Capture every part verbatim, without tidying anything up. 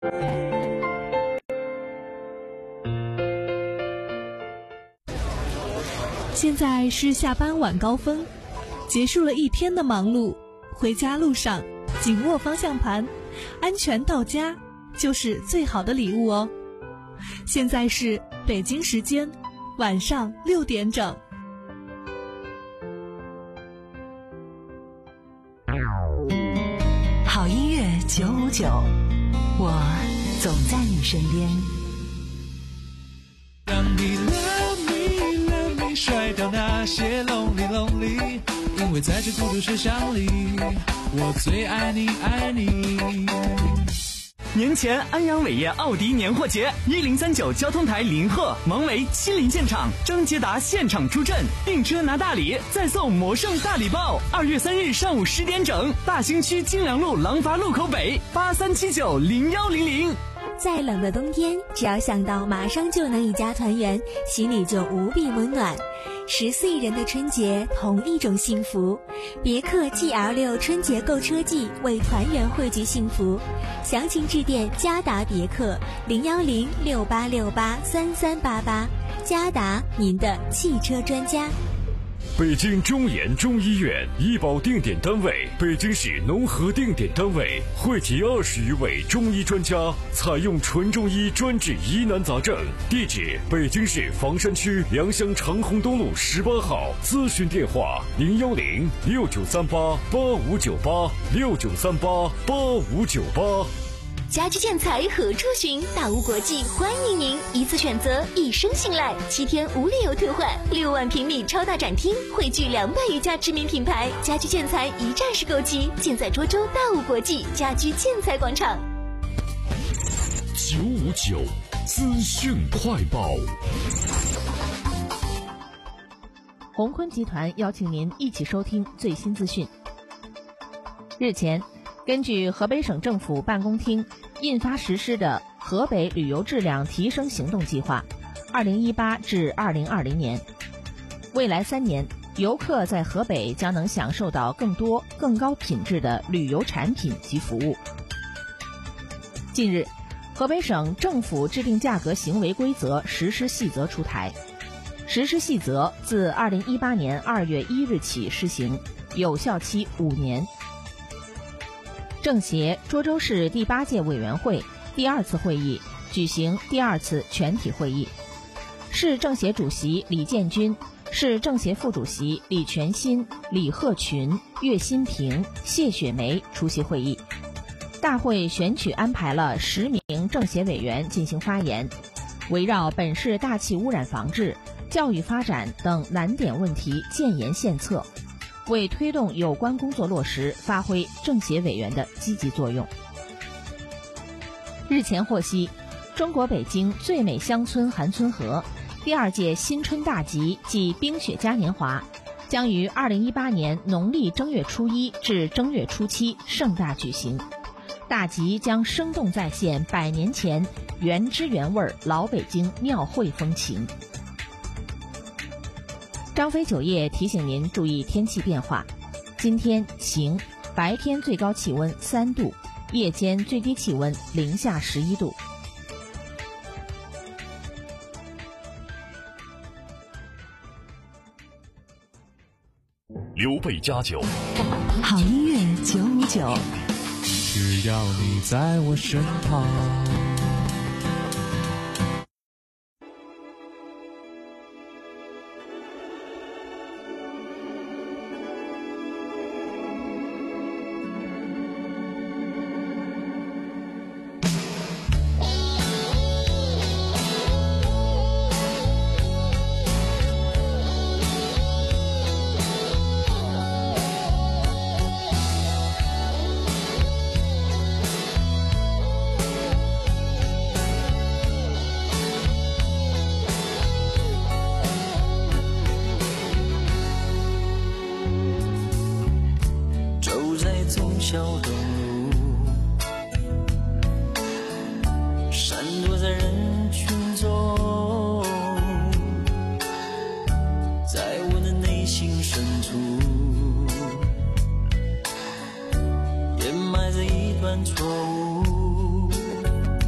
现在是下班晚高峰，结束了一天的忙碌，回家路上紧握方向盘，安全到家就是最好的礼物哦。现在是北京时间晚上六点整。 好音乐九五九，我总在你身边。 让你 love me love me 甩掉那些 lonely lonely， 因为在这孤独世上里，我最爱你爱你。 年前安阳伟业奥迪年货节，一零三九交通台林鹤、王维亲临现场，张捷达现场出阵，订车拿大礼，再送魔圣大礼包。二月三日上午十点整，大兴区金良路廊坊路口北，八三七九零幺零零。 再冷的冬天，只要想到马上就能一家团圆，心里就无比温暖。十四亿人的春节，同一种幸福。别克 G L 六 春节购车季，为团圆汇聚幸福。详情致电嘉达别克零幺零六八六八三三八八。嘉达，您的汽车专家。 北京中研中医院医保定点单位，北京市农合定点单位，汇集二十余位中医专家，采用纯中医专治疑难杂症。地址：北京市房山区良乡长虹东路十八号。咨询电话：零幺零六九三八八五九八六九三八八五九八。 家居建材何处寻？大屋国际欢迎您，一次选择，一生信赖，七天无理由退换，六万平米超大展厅，汇聚两百余家知名品牌，家居建材一站式购齐，尽在涿州大屋国际家居建材广场。 九五九资讯快报。 宏坤集团邀请您一起收听最新资讯。日前，根据河北省政府办公厅印发实施的河北旅游质量提升行动计划二零一八至二零二零年，未来三年，游客在河北将能享受到更多更高品质的旅游产品及服务。近日，河北省政府制定价格行为规则实施细则出台，实施细则自二零一八年二月一日起施行，有效期五年。政协涿州市第八届委员会第二次会议举行第二次全体会议，市政协主席李建军、市政协副主席李全新、李鹤群、岳新平、谢雪梅出席会议。大会选取安排了十名政协委员进行发言，围绕本市大气污染防治、教育发展等难点问题建言献策，为推动有关工作落实发挥政协委员的积极作用。日前获悉，中国北京最美乡村韩村河第二届新春大集暨冰雪嘉年华将于二零一八年农历正月初一至正月初七盛大举行。大集将生动再现百年前原汁原味老北京庙会风情。张飞酒业提醒您注意天气变化，今天晴，白天最高气温三度，夜间最低气温零下十一度。 刘备家酒， 好音乐九五九， 只要你在我身旁。 小东路，闪躲在人群中，在我的内心深处，掩埋着一段错误。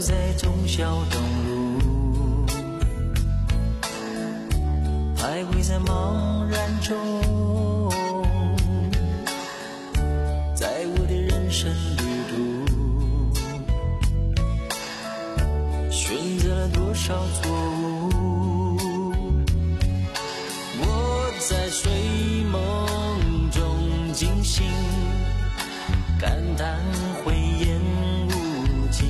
在忠孝东路，徘徊在茫然中，在我的人生旅途，选择了多少错误。我在睡梦中惊醒，感叹慧眼无尽，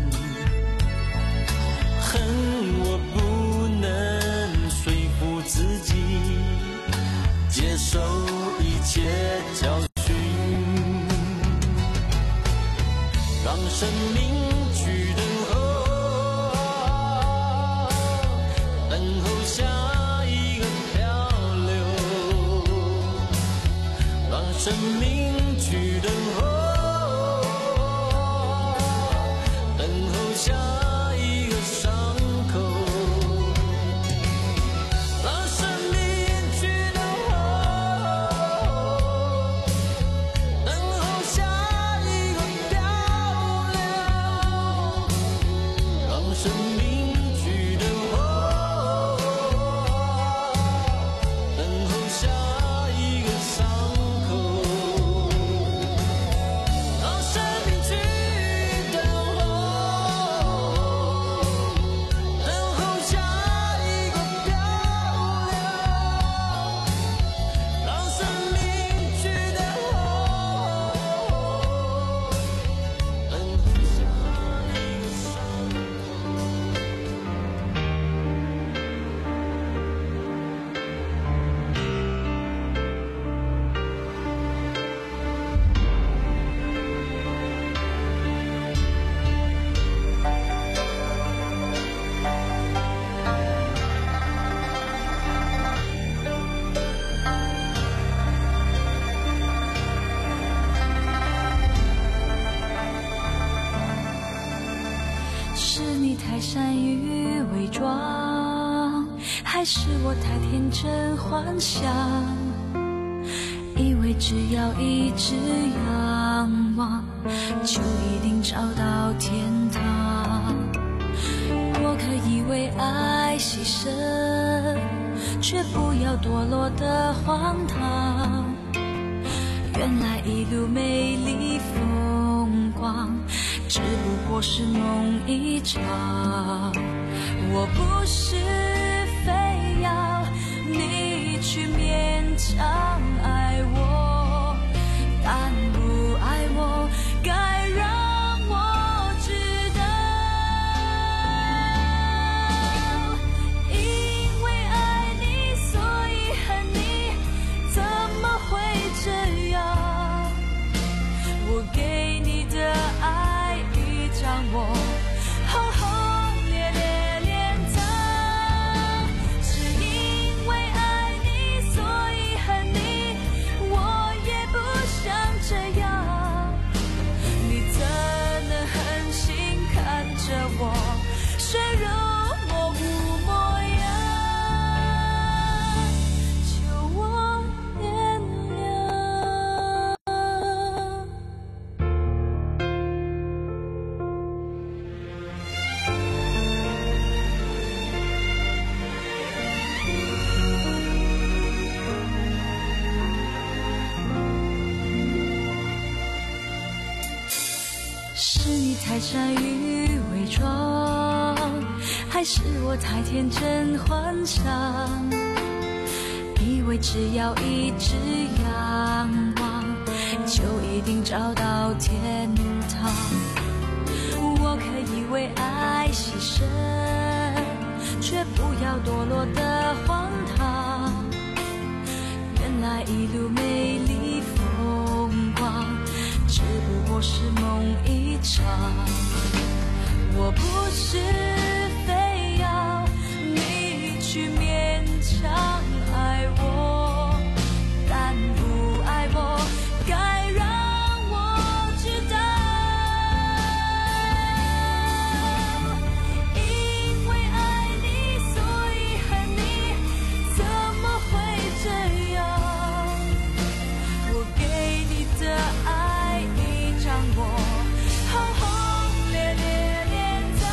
恨我不能说服自己接受一切教训，让生命去等候，等候下一个漂流，让生命去等候，等候下一个伤口，让生命去等候，等候下一个漂流，让生命去等候，等候下一个伤口，让生命去等候，等候下一个漂流，让生命去等候，等候下一个伤口。 是你太善于伪装，还是我太天真幻想，以为只要一直仰望，就一定找到天堂。我可以为爱牺牲，却不要堕落的荒唐。原来一路美丽风光，只不过是梦一场。我不是非要你去勉强爱我，但不爱我该让我知道。因为爱你所以恨你，怎么会这样？我给你的爱已将我轰轰烈烈敛藏，是因为爱你所以恨你，我也不想这样。你怎能狠心看着我水肉模糊模样，求我原谅。是你太善于伪装，还是我太天真幻想，以为只要一直仰望，就一定找到天堂。我可以为爱牺牲，却不要堕落的荒唐。原来一路美丽风光，只不过是梦一场。我不是非要你去勉强爱我，但不爱我该让我知道。因为爱你所以恨你，怎么会这样？我给你的爱已将我轰轰烈烈敛藏。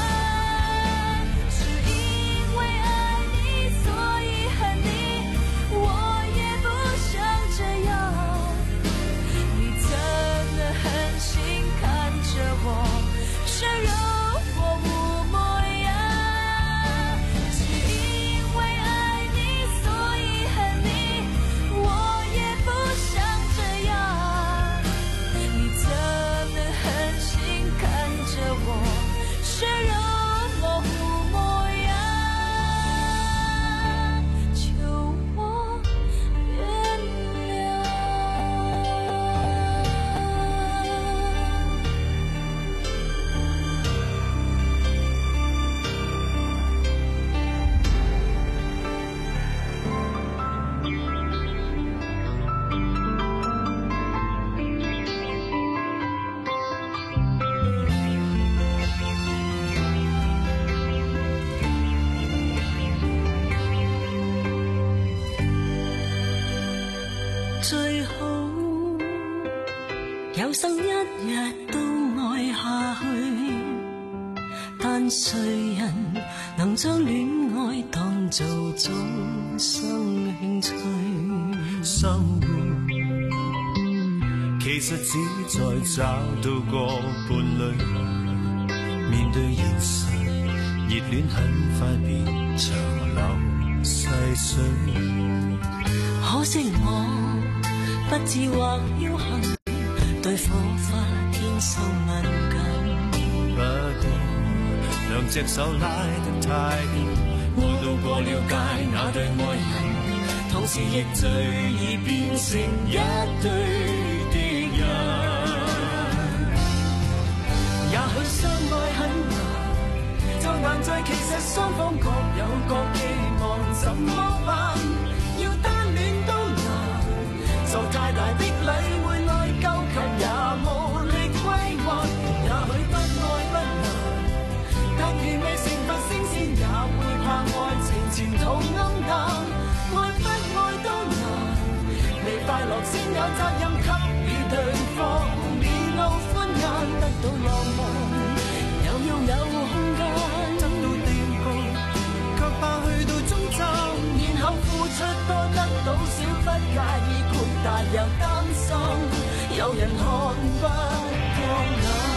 好，有生一日都愛下去，但誰人能將戀愛當做終生興趣？ 生活其實只在找到個伴侶，面對現實，熱戀很快變長流細水。 可惜我不智或僥倖，對火花天生敏感。 不過兩隻手拉得太緊，我都過了解那對愛人，同時亦最易變成一對敵人。 也許相愛很難，就難在其實雙方各有各寄望，怎麼辦？要單戀都難，就太大的禮會內疚，卻也無力歸還。也許不愛不難，但如未成佛升仙，也會怕愛情前途暗淡。愛不愛都難，未快樂先有責任給予對方，面露歡顏，得到浪漫，又要有空間，得到定局，卻怕去到終站，然後付出多得到少，不介意豁達又擔心，有人看不過眼。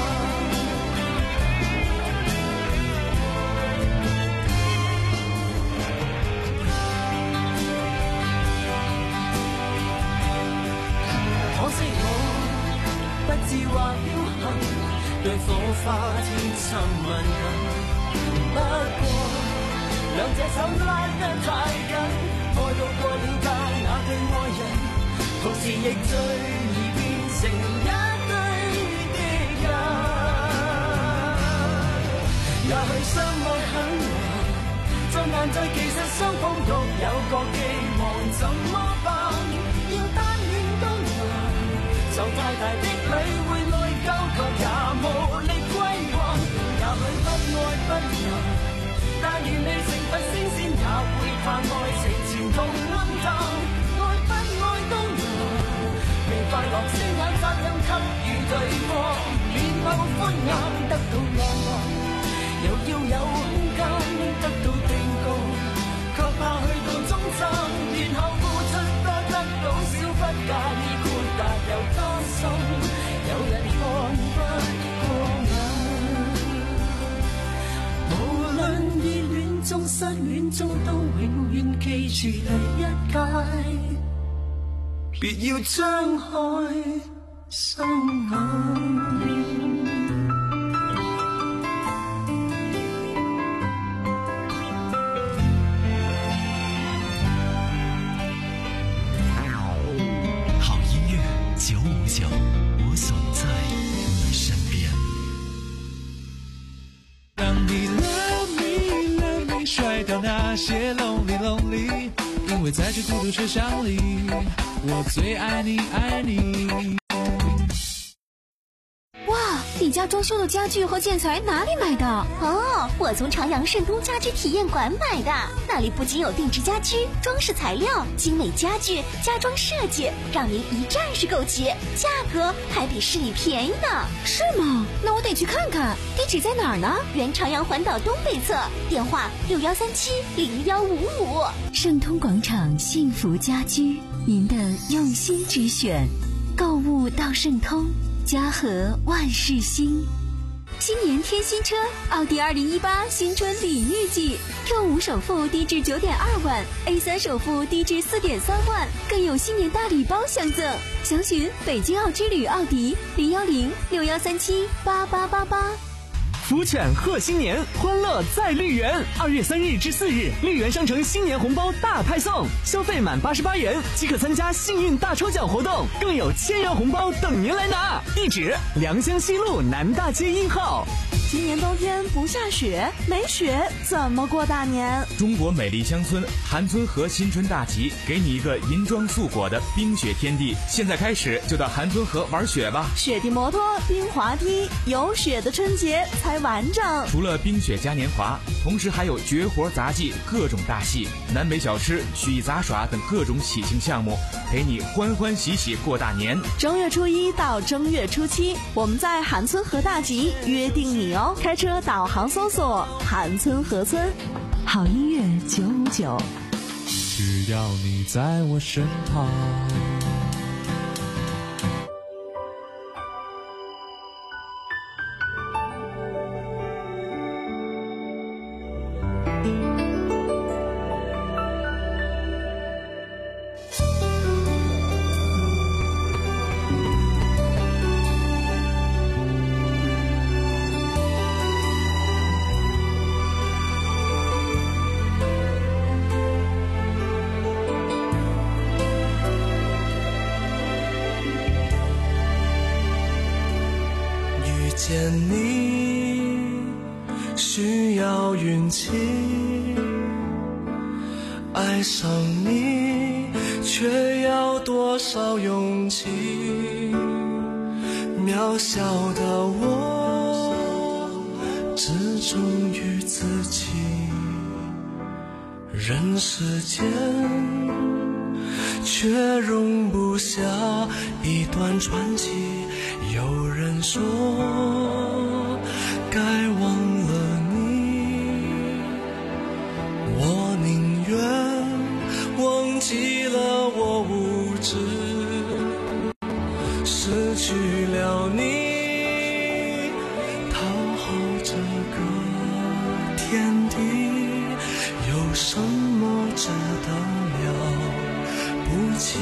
可惜我不智或僥倖，對火花天生敏感。不過兩隻手拉得太緊，愛到過了界那對愛人，同時亦最易變成一對敵人。也許相愛很難，就難在其實雙方各有各寄望，怎麼辦？要單戀都難，就太大的禮會內疚，卻也無力歸還。也許不愛不難，但願未成佛升仙，也會怕愛情前途暗淡。愛不愛都難，未快樂先有責任給予對方，面露歡顏，得到浪漫，又要有空間，得到定局，卻怕去到終站，然後付出多得到少，不介意豁達又擔心，有人看不過眼。無論熱戀中失戀中，都永遠記住第一屆，別要張開雙眼。 九五九，我总在你身边。 让你 love me love me 甩掉那些 lonely lonely， 因为在这孤独车厢里，我最爱你爱你。 你家装修的家具和建材哪里买的？哦，我从长阳盛通家居体验馆买的。那里不仅有定制家居、装饰材料、精美家具、家装设计，让您一站式购齐，价格还比市里便宜呢。是吗？那我得去看看。地址在哪儿呢？原长阳环岛东北侧，电话六幺三七零幺五五。 盛通广场幸福家居，您的用心之选。购物到盛通，家和万事兴。新年添新车，奥迪二零一八新春礼遇季 ，Q 五首付低至九点二万 ，A 三首付低至四点三万，更有新年大礼包相赠。详询北京奥之旅奥迪零幺零六幺三七八八八八。 福犬贺新年，欢乐在绿园。二月三日至四日，绿园商城新年红包大派送，消费满八十八元即可参加幸运大抽奖活动，更有千元红包等您来拿。地址：良乡西路南大街一号。 今年冬天不下雪，没雪怎么过大年？ 中国美丽乡村韩村河新春大集，给你一个银装素裹的冰雪天地。现在开始就到韩村河玩雪吧！ 雪地摩托、冰滑梯，有雪的春节才完整。 除了冰雪嘉年华，同时还有绝活杂技、各种大戏、南北小吃、曲艺杂耍等各种喜庆项目，陪你欢欢喜喜过大年。 正月初一到正月初七，我们在韩村河大集约定你哦！开车导航搜索韩村河村， 好音乐九五九， 只要你在我身旁。 见你需要运气，爱上你却要多少勇气。渺小的我只忠于自己，人世间却容不下一段传奇。有人说该忘了你，我宁愿忘记了我无知，失去了你，讨好这个天地，有什么值得了不起？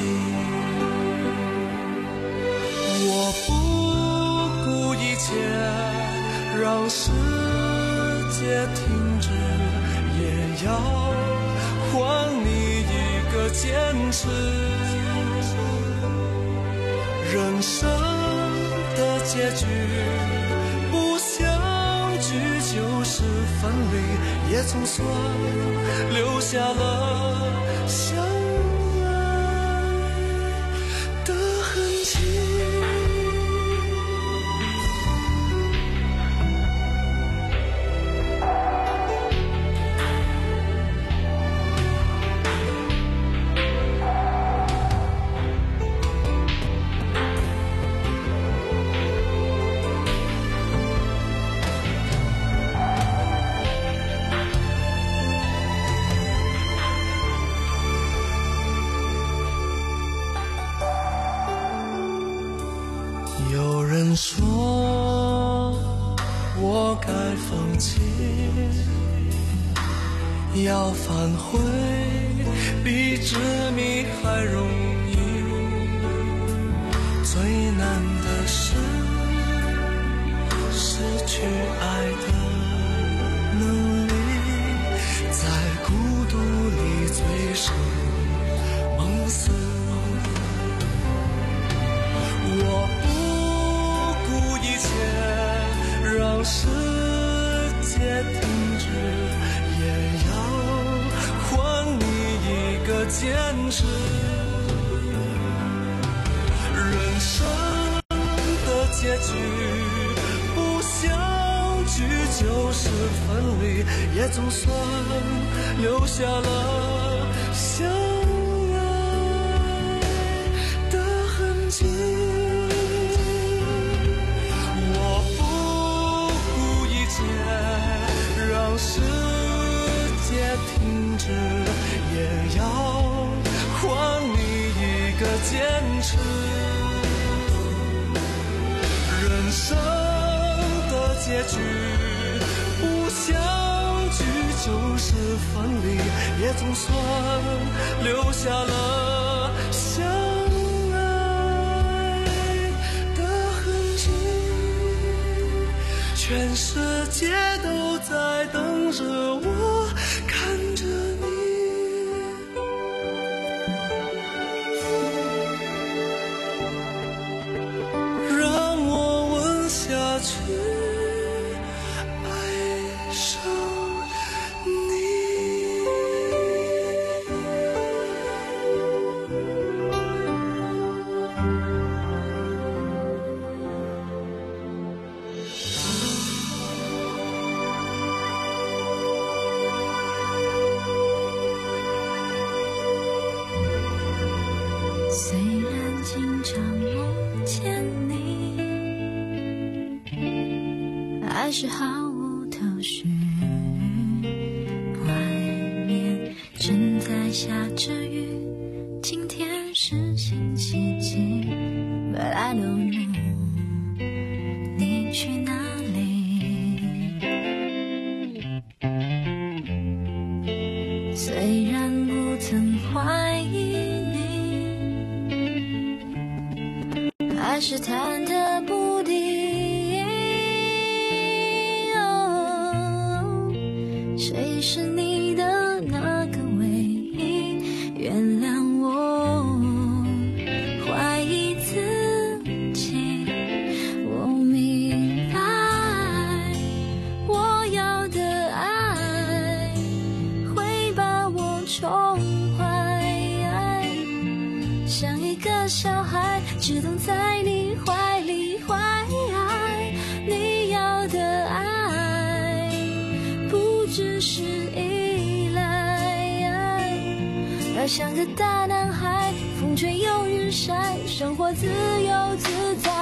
我不顾一切让世界停止，也要还你一个坚持。人生的结局不相聚就是分离，也总算留下了相爱的痕迹。有人说我该放弃，要返回比执迷还容易，最难的是失去爱的能力，在孤独里醉生梦死。我不顾一切让世界停止，也要还你一个坚持。人生的结局不相聚就是分离，也总算留下了相爱的痕迹。让世界停止，也要还你一个坚持。人生的结局不相聚就是分离，也总算留下了相爱的痕迹。全世界都在等着我，看着你，让我吻下去， 还是毫无头绪。外面正在下着雨，今天是星期几 But I don't know 你去哪里。虽然不曾怀疑你，还是忐忑不定。谁是你的那个唯一？原谅我怀疑自己。我明白我要的爱会把我宠坏，像一个小孩只懂在你怀里怀。你要的爱不只是依赖，而像个大男孩，风吹又日晒，生活自由自在。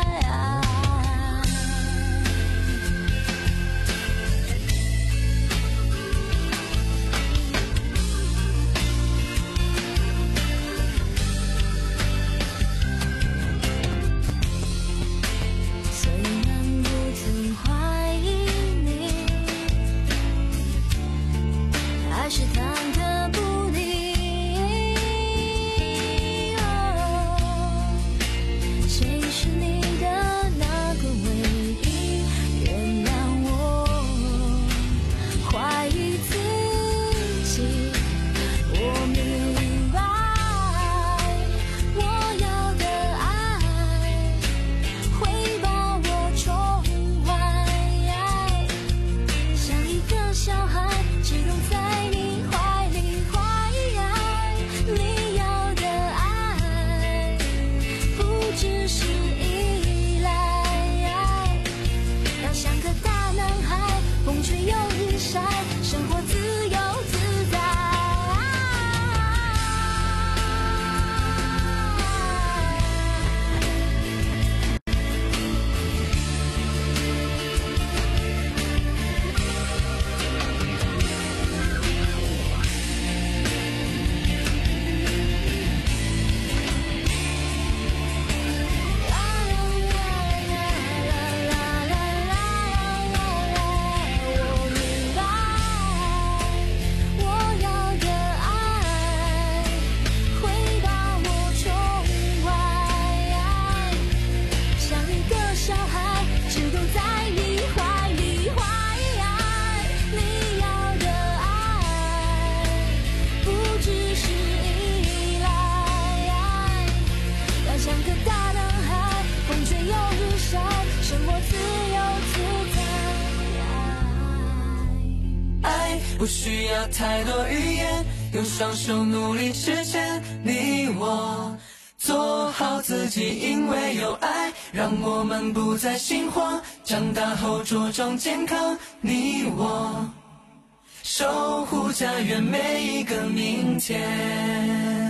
不需要太多语言，用双手努力实现。你我做好自己，因为有爱，让我们不再心慌。长大后茁壮健康，你我守护家园每一个明天。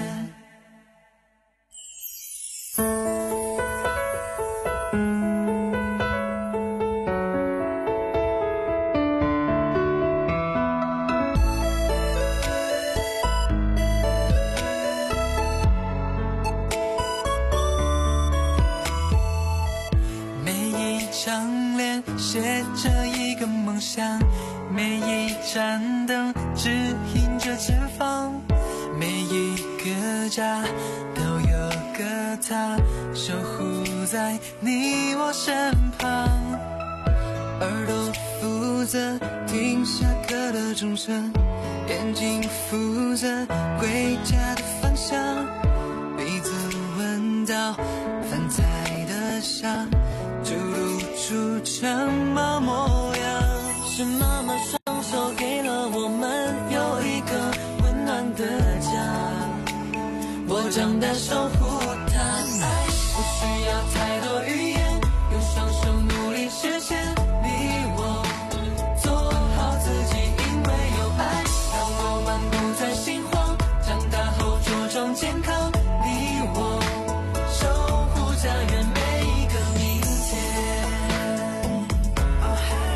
写着一个梦想，每一盏灯指引着前方，每一个家都有个他守护在你我身旁。耳朵负责听下课的钟声，眼睛负责归家的方向，鼻子闻到饭菜的香，就露出什么模样？是妈妈双手给了我们有一个温暖的家，我长大守护它。爱不需要太多语言，用双手努力实现。你我做好自己，因为有爱，让我们不再心慌。长大后茁壮健康，你我守护家园每一个明天。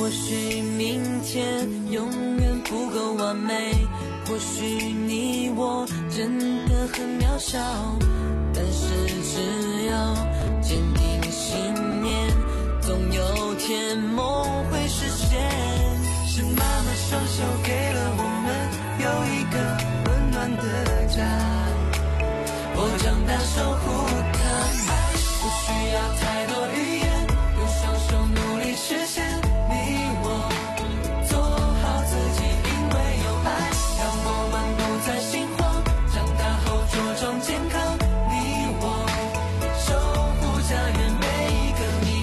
或许明天永远不够完美，或许你我真的很渺小，但是只要坚定信念，总有天梦会实现。是妈妈双手给了我们有一个温暖的家，我长大守护它，不需要太多语言，用双手努力实现。你我做好自己，因为有爱，让我们不再心慌，长大后茁壮健康。你我守护家园每一个明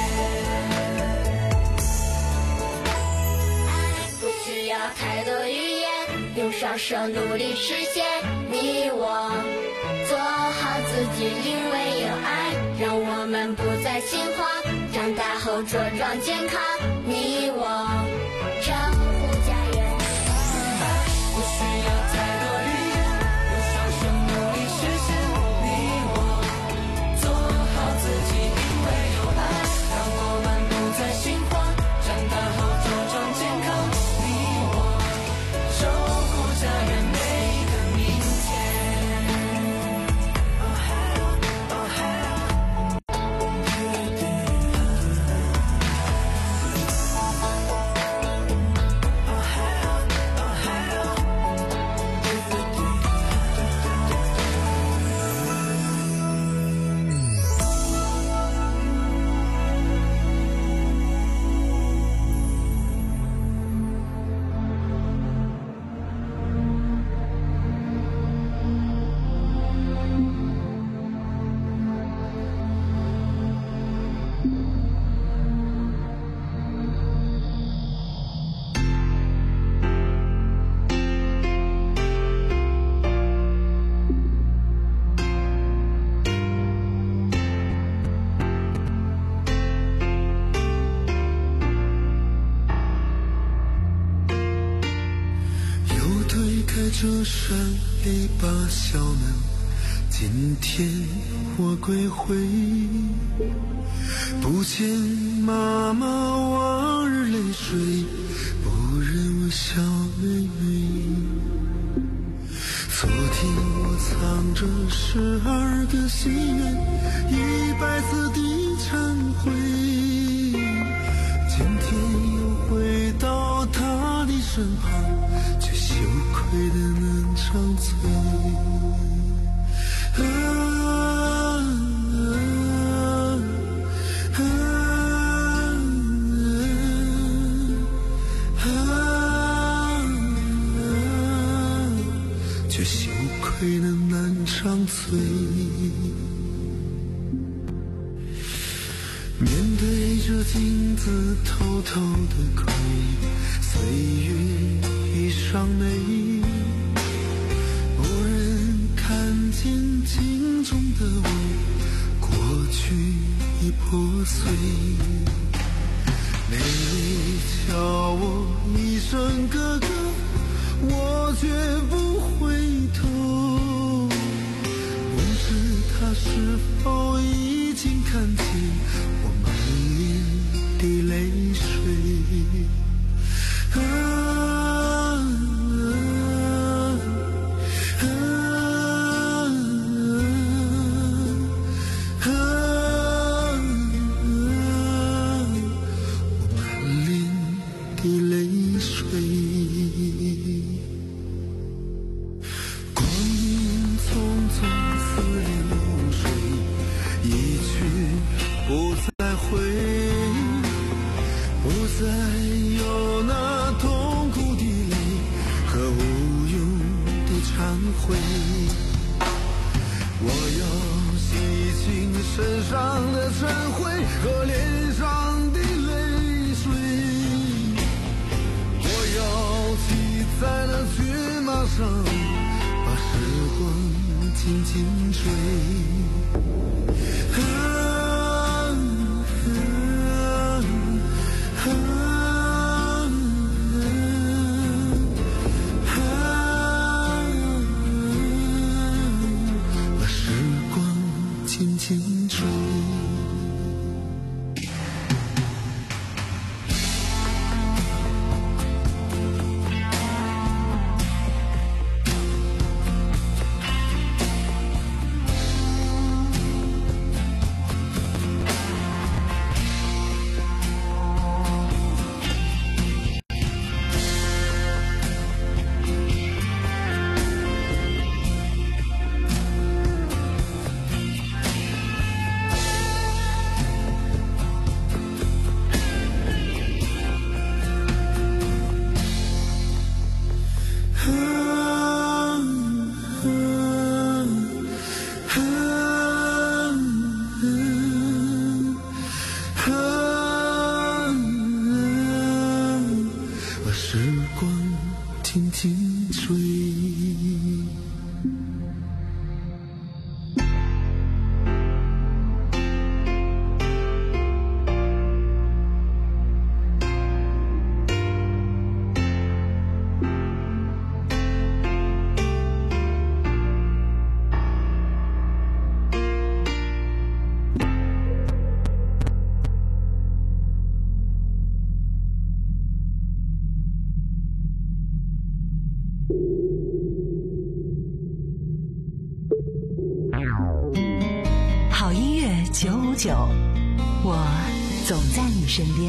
天。 不需要太多语言，用双手努力实现。你我做好自己，因为有爱，让我们不再心慌，长大后茁壮健康。你我守护家园。 不需要太多语言，用双手努力实现。你我做好自己，因为有爱，让我们不再心慌，长大后茁壮健康。你我守护家园每一个明天。 这扇一把小门，今天我归回，不见妈妈往日泪水，不忍我笑妹妹。昨天我藏着十二个心愿，一百次的忏悔，今天又回到她的身旁，却羞愧的能长嘴。啊啊啊啊，却羞愧的难长嘴。面对着镜子偷偷的哭，岁月已伤眉，无人看见镜中的我，过去已破碎。妹妹叫我一声哥哥，我绝不回头，不知她是否已经看见我满脸的泪水。啊啊啊啊，我满脸的泪水。光阴匆匆似流水，一去不再回，不再有那痛苦的泪和无用的忏悔。我要洗清身上的尘灰和脸上的泪水，我要骑在那骏马上，把时光紧紧追。啊啊啊啊，把时光紧紧追。 九五九，我总在你身边。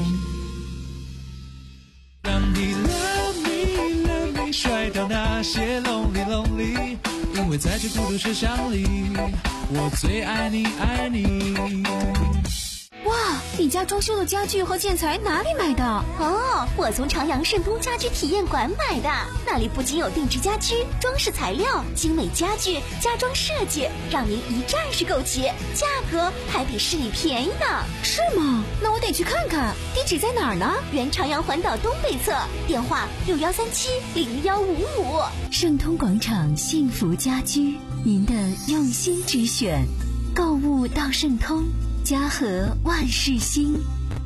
让你 love me love me 甩掉那些 lonely lonely， 因为在这孤独车厢里，我最爱你爱你。 哇，你家装修的家具和建材哪里买的？哦，我从长阳盛通家居体验馆买的。那里不仅有定制家居、装饰材料、精美家具、家装设计，让您一站式购齐，价格还比市里便宜呢。是吗？那我得去看看。地址在哪儿呢？原长阳环岛东北侧，电话六幺三七零幺五五。 盛通广场幸福家居，您的用心之选。购物到盛通，家和万事兴。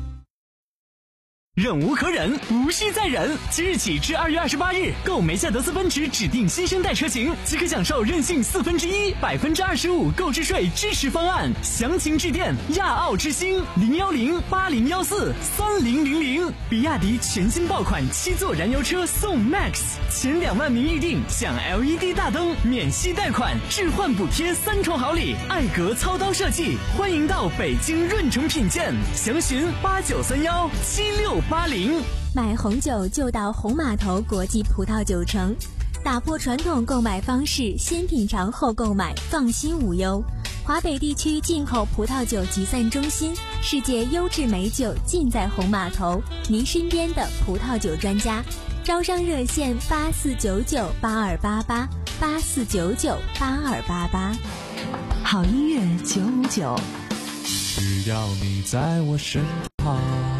忍无可忍，无需再忍。即日起至二月二十八日，购梅赛德斯奔驰指定新生代车型，即可享受任性四分之一、百分之二十五购置税支持方案。详情致电亚奥之星零幺零八零幺四三零零零。比亚迪全新爆款七座燃油车送 Max， 前两万名预定享 L E D 大灯、免息贷款、置换补贴三重好礼，艾格操刀设计，欢迎到北京润城品鉴，详询八九三幺七六八零。 买红酒就到红码头国际葡萄酒城，打破传统购买方式，先品尝后购买，放心无忧。华北地区进口葡萄酒集散中心，世界优质美酒尽在红码头，您身边的葡萄酒专家。招商热线八四九九八二八八八四九九八二八八。 好音乐九五九， 只要你在我身旁。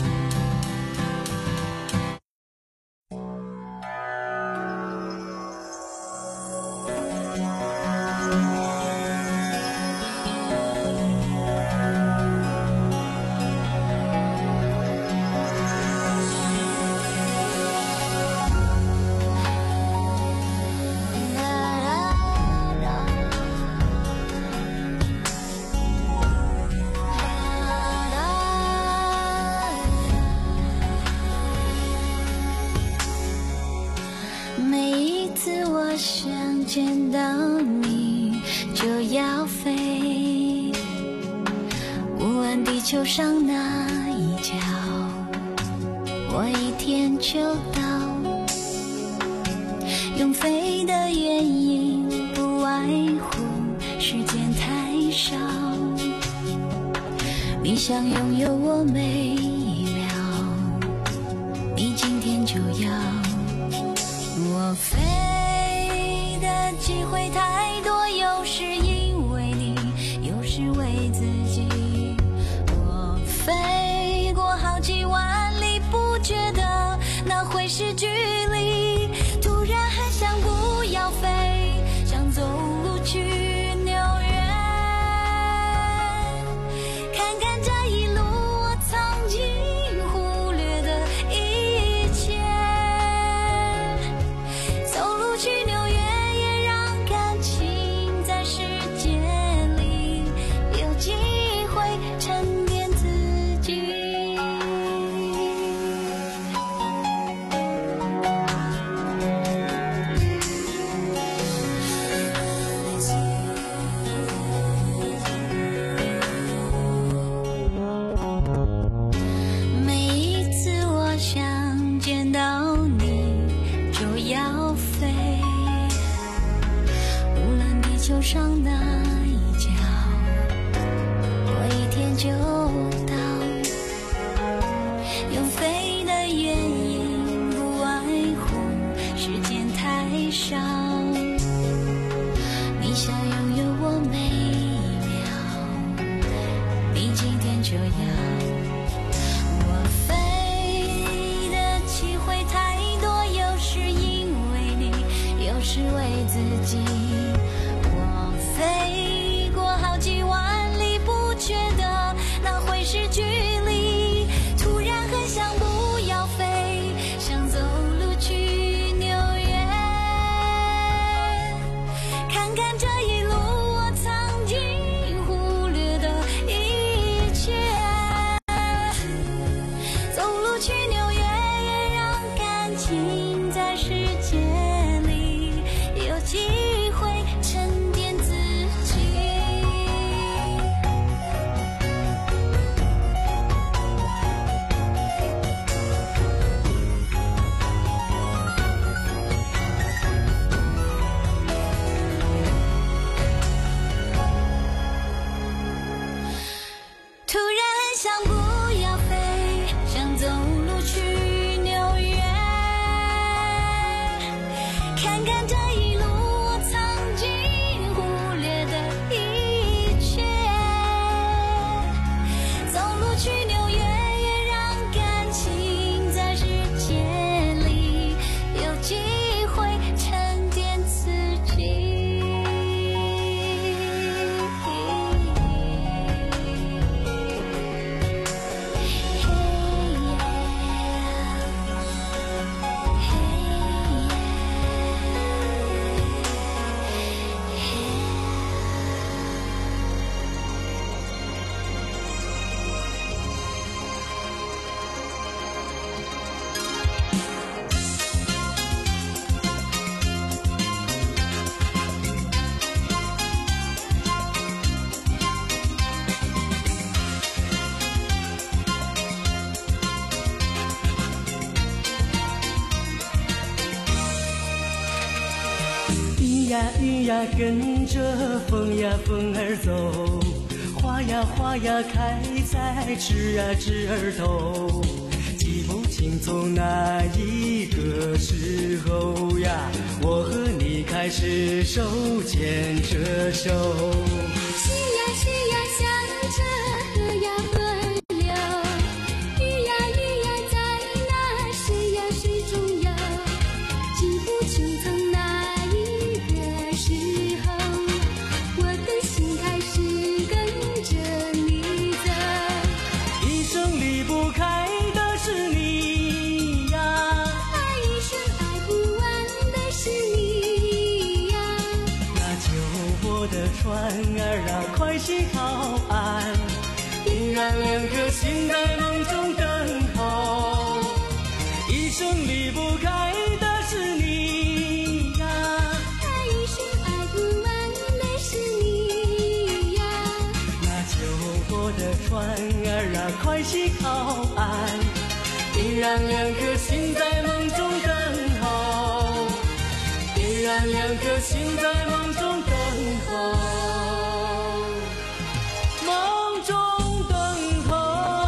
见到你就要飞，无论地球上哪一角，我一天就到。用飞的原因不外乎时间太少，你想拥有我每一秒，你今天就要。我飞的机会太多，有时因为你，有时为自己。我飞过好几万里，不觉得那会是距离，突然很想不要飞，想走路去纽约，看看这一路我曾经忽略的一切，走路去纽约也让感情在时间里有机会沉淀自己。每一次我想见到你就要飞，无论地球上哪一角，我一天就到。用飞的原因不外乎时间太少，你想拥有我每一秒，你今天就要。我飞的机会太多，有时因为你，有时为自己。我飞过好几万里，不觉得那会是距离，突然很想不要飞，想走路去纽约，看看这一路我曾经忽略的一切， 突然想不要飞，想走路去纽约，看看这一路我曾经忽略的一切。走路去纽约，也让感情在时间里有机会沉淀自己。 云呀云呀跟着风呀风儿走，花呀花呀开在枝呀枝儿头，记不清从哪一个时候呀，我和你开始手牵着手。 是呀是呀向着河呀河儿流，鱼呀鱼呀在那水呀水中游，记不清从哪一个时候，我的心开始跟着你走。 一生离不开的是你呀， 爱一生爱不完的是你呀。 那救我的船儿啊，快些靠岸，依然两颗心在梦中等候。一生离不开的是你呀， 爱一生爱不完的是你呀。 那救我的船儿啊，快些靠岸，依然两颗心在梦中等候，依然两颗心在梦中等候。梦中等候。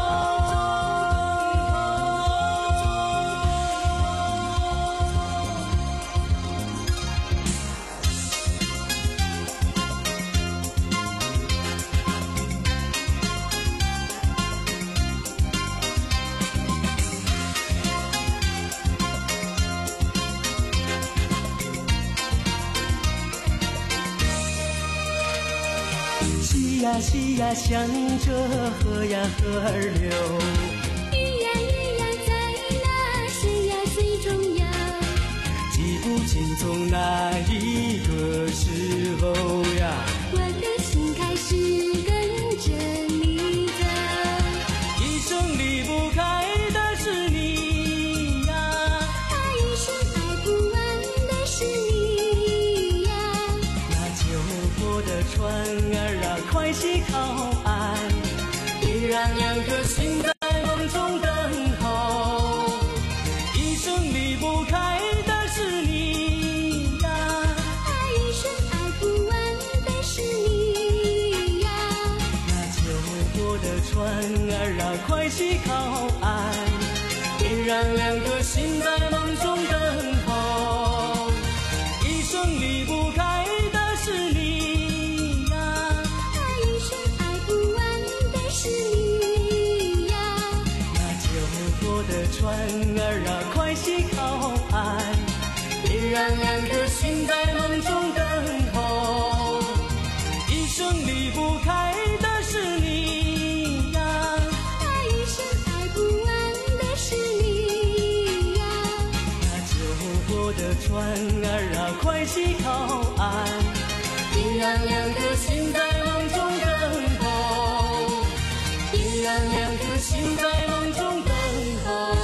溪呀溪呀向着河呀河儿流， 鱼呀鱼呀在那水呀水中游， 记不清从哪一个时候呀， 我的心开始跟着你走。 一生离不开的是你呀， 爱一生爱不完的是你呀。 那救我的船儿啊，快些靠岸，依然两颗心在梦中等候。一生离不开的是你呀， 爱一生爱不完的是你呀。 那救我的船儿啊，快些靠岸，依然两颗心在梦中等候。一生离不开的是你呀， 爱一生爱不完的是你呀。 那救我的船儿啊，快些靠岸，依然两颗心在梦中等候。一生离不开的是你呀， 爱一生爱不完的是你呀。 那救我的船儿啊，快些靠岸，依然两颗心在梦中等候，依然两颗心在梦中等候，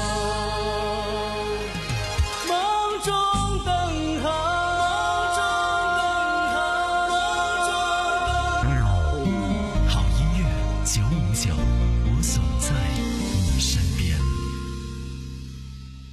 梦中等候。 好音乐九五九，我所在你身边。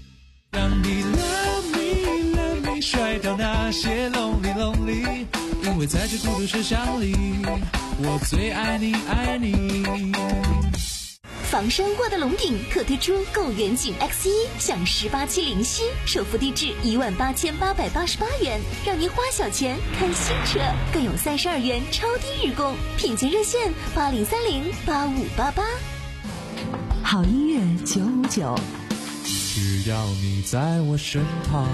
让你 love me love me 甩掉那些 lonely lonely，因因为在这孤独车厢里，我最爱你爱你。 房山沃德龙顶特推出购远景 X 一 享十八期零息，首付低至一万八千八百八十八元，让您花小钱看新车，更有三十二元超低日供，品鉴热线八零三零八五八八。 好音乐九五九， 只要你在我身旁。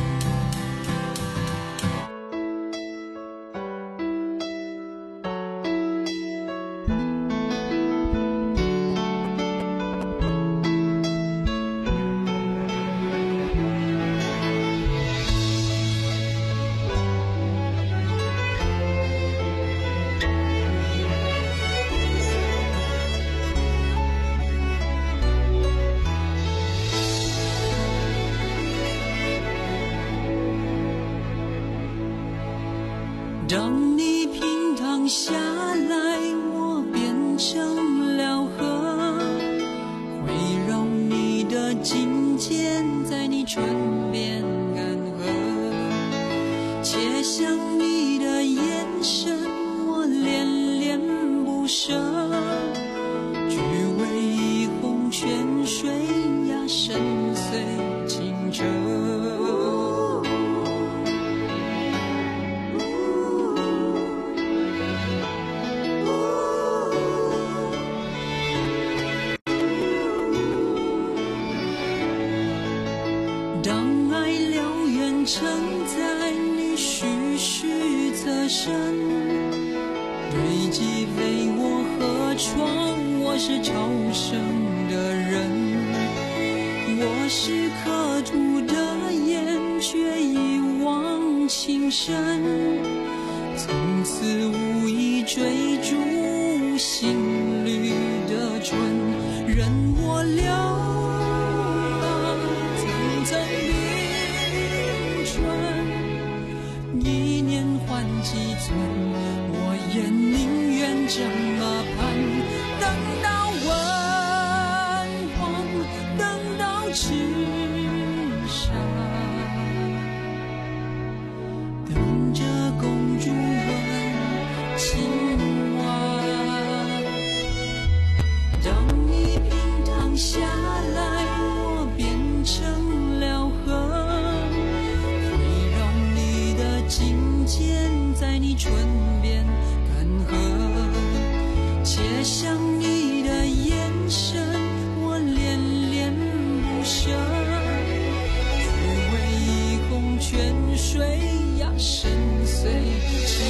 当你平躺下来，我变成了河，会让你的颈肩在你唇边干涸，且想你的眼神，我恋恋不舍，只为一泓泉水呀，深邃清澈。当爱燎原承载你徐徐侧身，堆积飞我河床，我是朝生的人，我是刻骨的眼，却一往情深，从此无意追逐心绿的春，任我流一年换几寸，我也宁愿这么盼，等到文荒，等到赤沙，等着公主问青蛙。当你平躺下来，我变成了河，颈肩在你唇边干涸，且想你的眼神，我恋恋不舍，只为一泓泉水呀，深邃清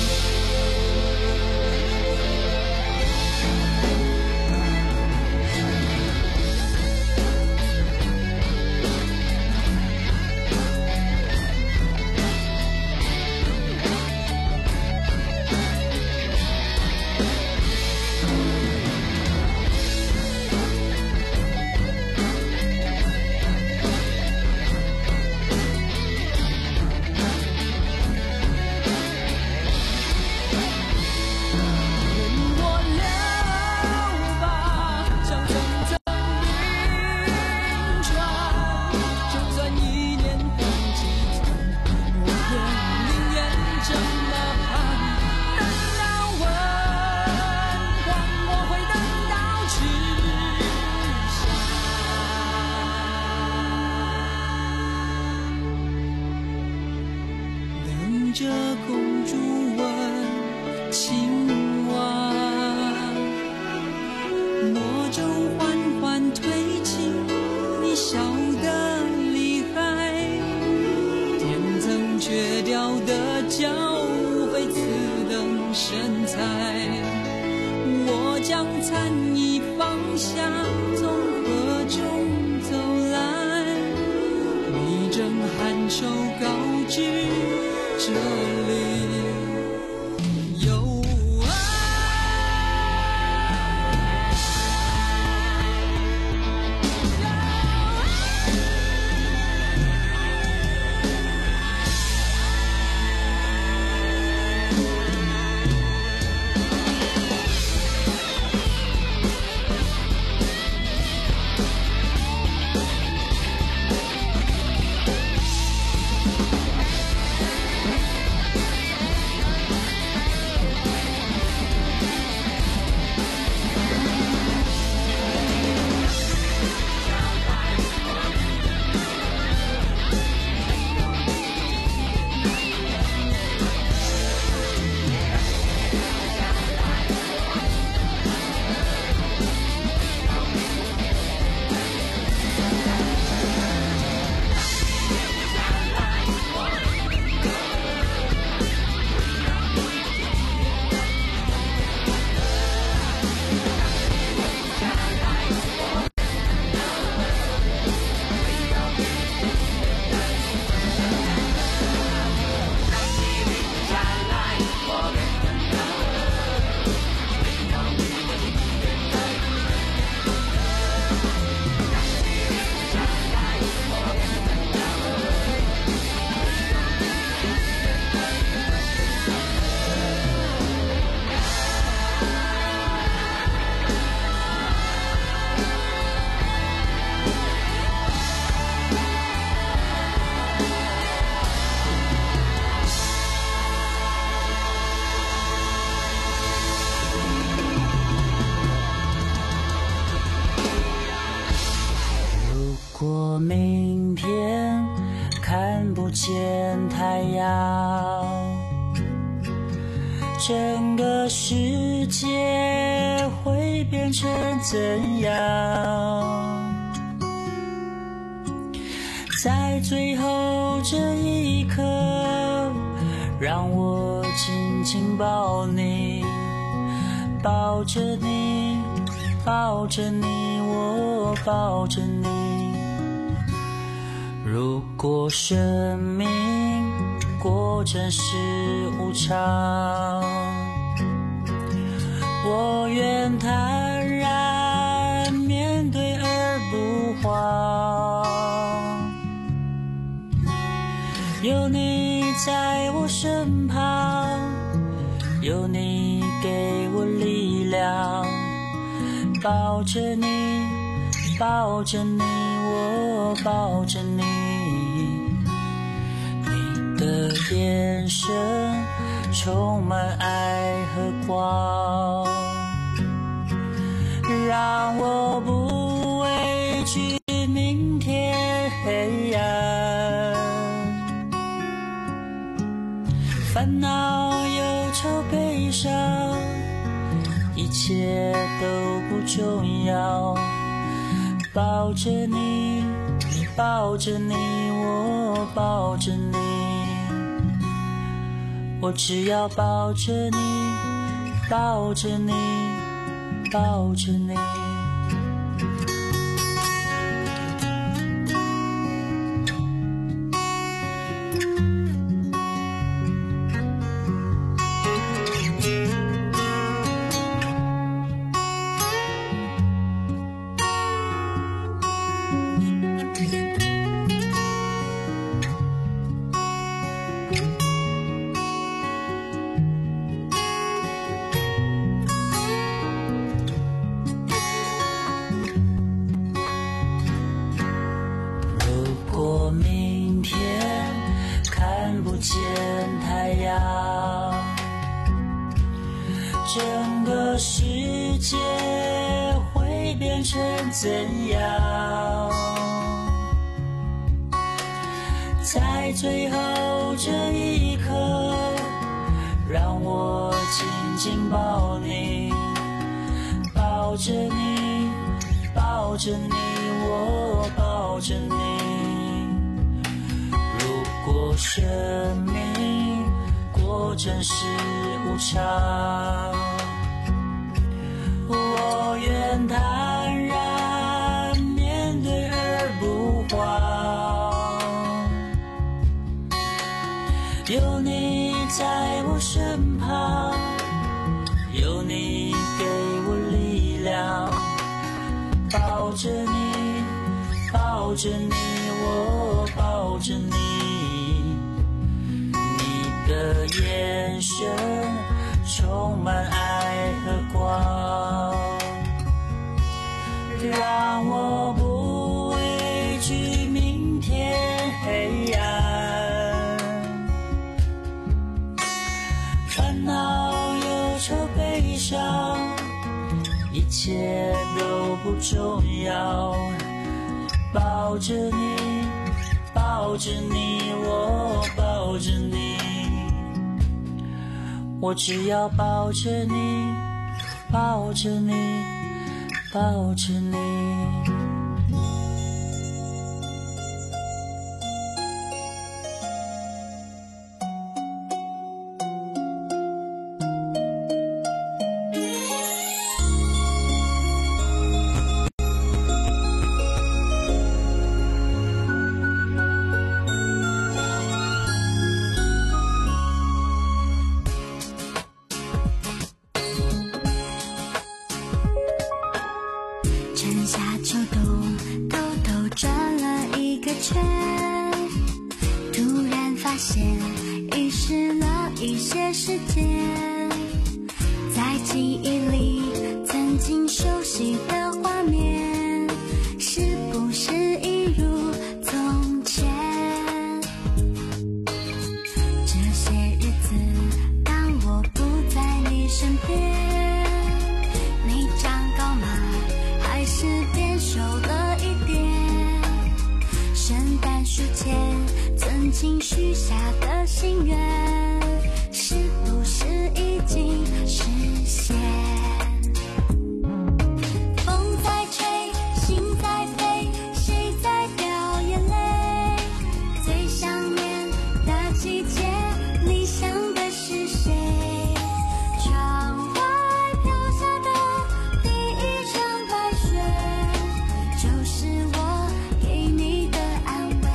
着公主问青蛙，魔咒缓缓推进，你笑得厉害，天曾缺掉的脚会刺疼身材，我将残衣放下，从河中走来，你正颔首告知这里有爱。 样，整个世界会变成怎样？在最后这一刻，让我紧紧抱你，抱着你，抱着你，我抱着你。如果生命果真是无常，我愿坦然面对而不慌。有你在我身旁，有你给我力量，抱着你，抱着你，我抱着你。你的眼神充满爱和光，让我不畏惧明天黑暗。烦恼、忧愁、悲伤，一切都不重要。抱着你，抱着你，我抱着你。我只要抱着你，抱着你，抱着你。整个世界会变成怎样？在最后这一刻，让我紧紧抱你，抱着你，抱着你，我抱着你。如果生命果真是无常，我愿坦然面对而不慌。有你在我身旁，有你给我力量，抱着你，抱着你，我抱着你。你的眼神充满爱和光，让我不畏惧明天黑暗。烦恼、忧愁、悲伤，一切都不重要。抱着你，抱着你，我抱着你。我只要抱着你，抱着你，抱着你。 春夏秋冬，兜兜转了一个圈，突然发现遗失了一些时间，在记忆里曾经熟悉的画面，是不是一如从前？这些日子，当我不在你身边，你长高吗？还是变瘦了一点？圣诞树前曾曾经许下的心愿，是不是已经实现？风在吹，心在飞，谁在掉眼泪？最想念的季节，你想的是谁？窗外飘下的第一场白雪，就是我给你的安慰。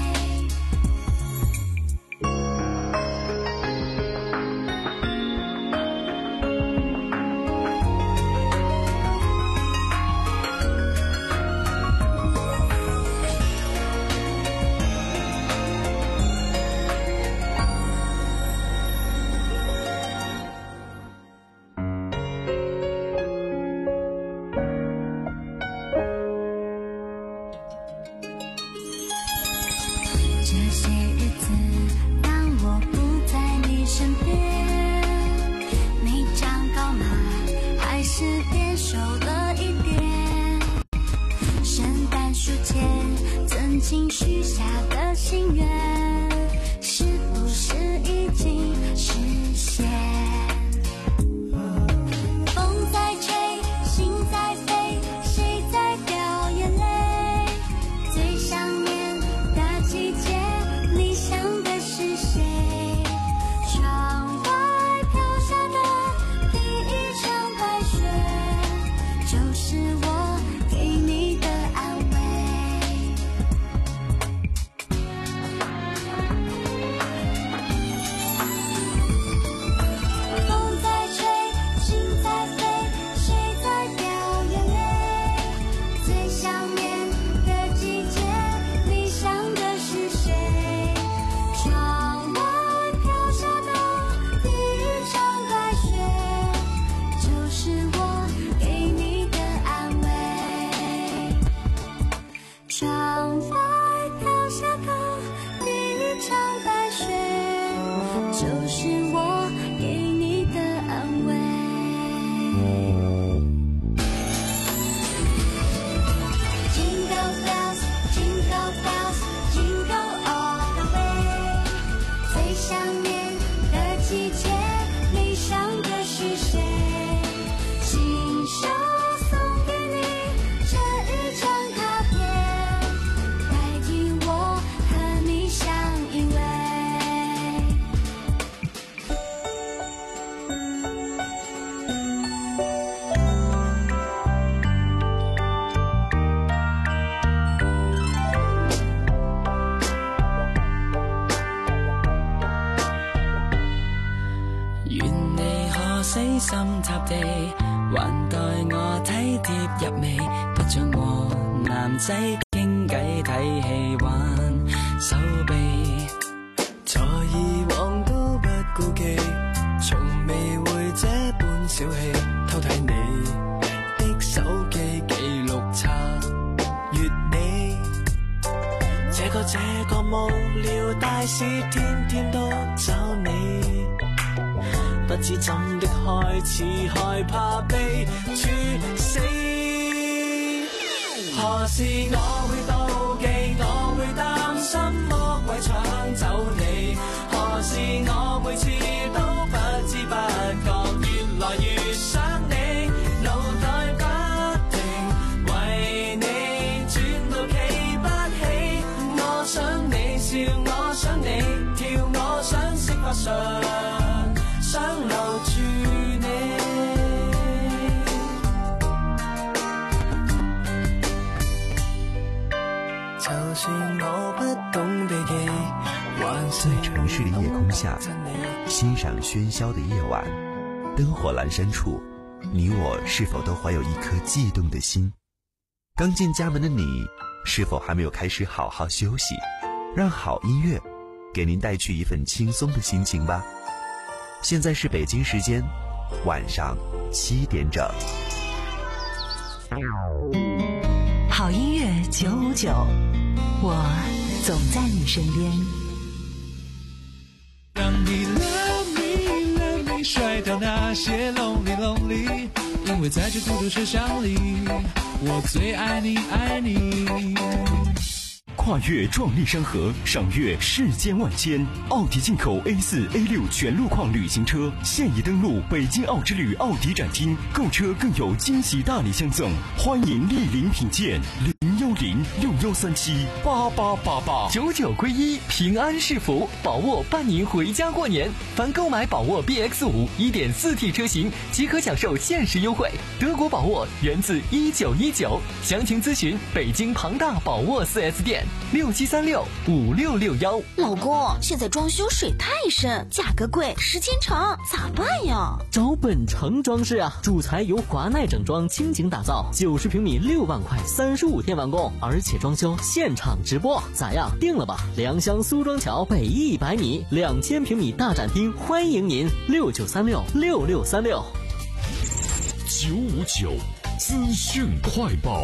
这些日子，当我不在你身边，你长高吗？还是变瘦了一点？圣诞树前曾经许下的心愿，是不是已经实现？风在吹，心在飞，谁在掉眼泪？最想念的季节，你想的是谁？窗外飘下的第一场白雪，就是我给你的安慰。风在吹，心在飞，谁在掉眼泪？最想念的季节，你想的是谁？窗外飘下的第一场白雪，就是我给你的安慰。窗外飘下的第一场白雪，就是我给你的安慰。Jingle bells, jingle bells, jingle all the way。最想念的季节，你想的是谁？亲手送给你这一张卡片，代替我和你相依偎。 願你可死心塌地，還待我體貼入微，不像和男仔傾偈睇戲玩手臂，在以往都不顧忌，從未會這般小氣，偷睇你的手機記錄查閱你，這個這個無聊大事，天天都找你。不知怎的開始害怕被處死，何時我會妒忌，我會擔心魔鬼搶走你，何時我每次都不知不覺越來越想你，腦袋不停為你轉到企不起，我想你笑，我想你跳，我想識發上想留住你，就算我不懂避忌， 在城市的夜空下，欣赏喧嚣的夜晚，灯火阑珊处，你我是否都怀有一颗悸动的心？刚进家门的你，是否还没有开始好好休息？让好音乐给您带去一份轻松的心情吧。现在是北京时间晚上七点整。 好音乐九五九，我总在你身边。 让你 love me love me 甩掉那些 lonely lonely， 因为在这孤独车厢里，我最爱你爱你。 跨越壮丽山河，赏阅世间万千。奥迪进口 A 四 A 六全路况旅行车现已登陆北京奥之旅奥迪展厅，购车更有惊喜大礼相赠，欢迎莅临品鉴。零幺零六幺三七八八八八， 九九归一，平安是福。宝沃伴您回家过年，凡购买宝沃 B X 五 一点四 T 车型即可享受限时优惠。德国宝沃源自一九一九，详情咨询北京庞大宝沃 四 S 店六七三六五六六幺。 老公，现在装修水太深，价格贵，时间长，咋办呀？ 找本城装饰啊，主材由华奈整装倾情打造，九十平米六万块，三十五天完工，而且装修现场直播，咋样？定了吧？良乡苏庄桥北一百米，两千平米大展厅，欢迎您六九三六六六三六。 九五九资讯快报。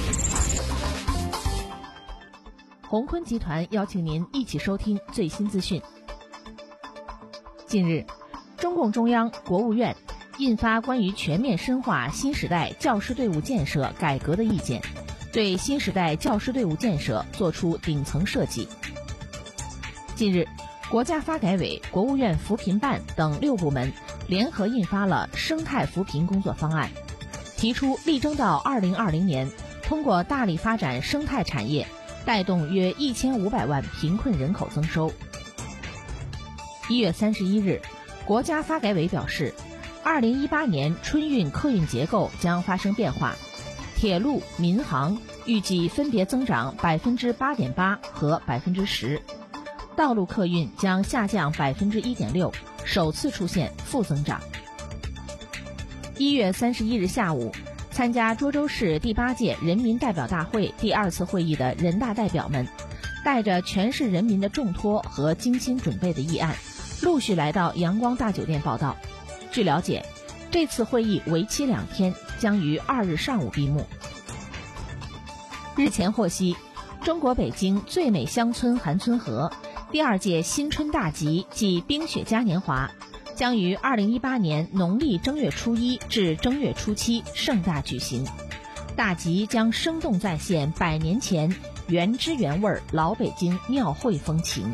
鸿坤集团邀请您一起收听最新资讯。近日，中共中央、国务院印发关于全面深化新时代教师队伍建设改革的意见，对新时代教师队伍建设作出顶层设计。近日，国家发改委、国务院扶贫办等六部门联合印发了生态扶贫工作方案，提出力争到二零二零年，通过大力发展生态产业，带动约一千五百万贫困人口增收。一月三十一日，国家发改委表示，二零一八年春运客运结构将发生变化，铁路、民航预计分别增长百分之八点八和百分之十，道路客运将下降百分之一点六，首次出现负增长。一月三十一日下午，参加涿州市第八届人民代表大会第二次会议的人大代表们，带着全市人民的重托和精心准备的议案，陆续来到阳光大酒店报道。据了解，这次会议为期两天，将于二日上午闭幕。日前获悉，中国北京最美乡村韩村河第二届新春大集暨冰雪嘉年华将于二零一八年农历正月初一至正月初七盛大举行。大集将生动再现百年前原汁原味老北京庙会风情。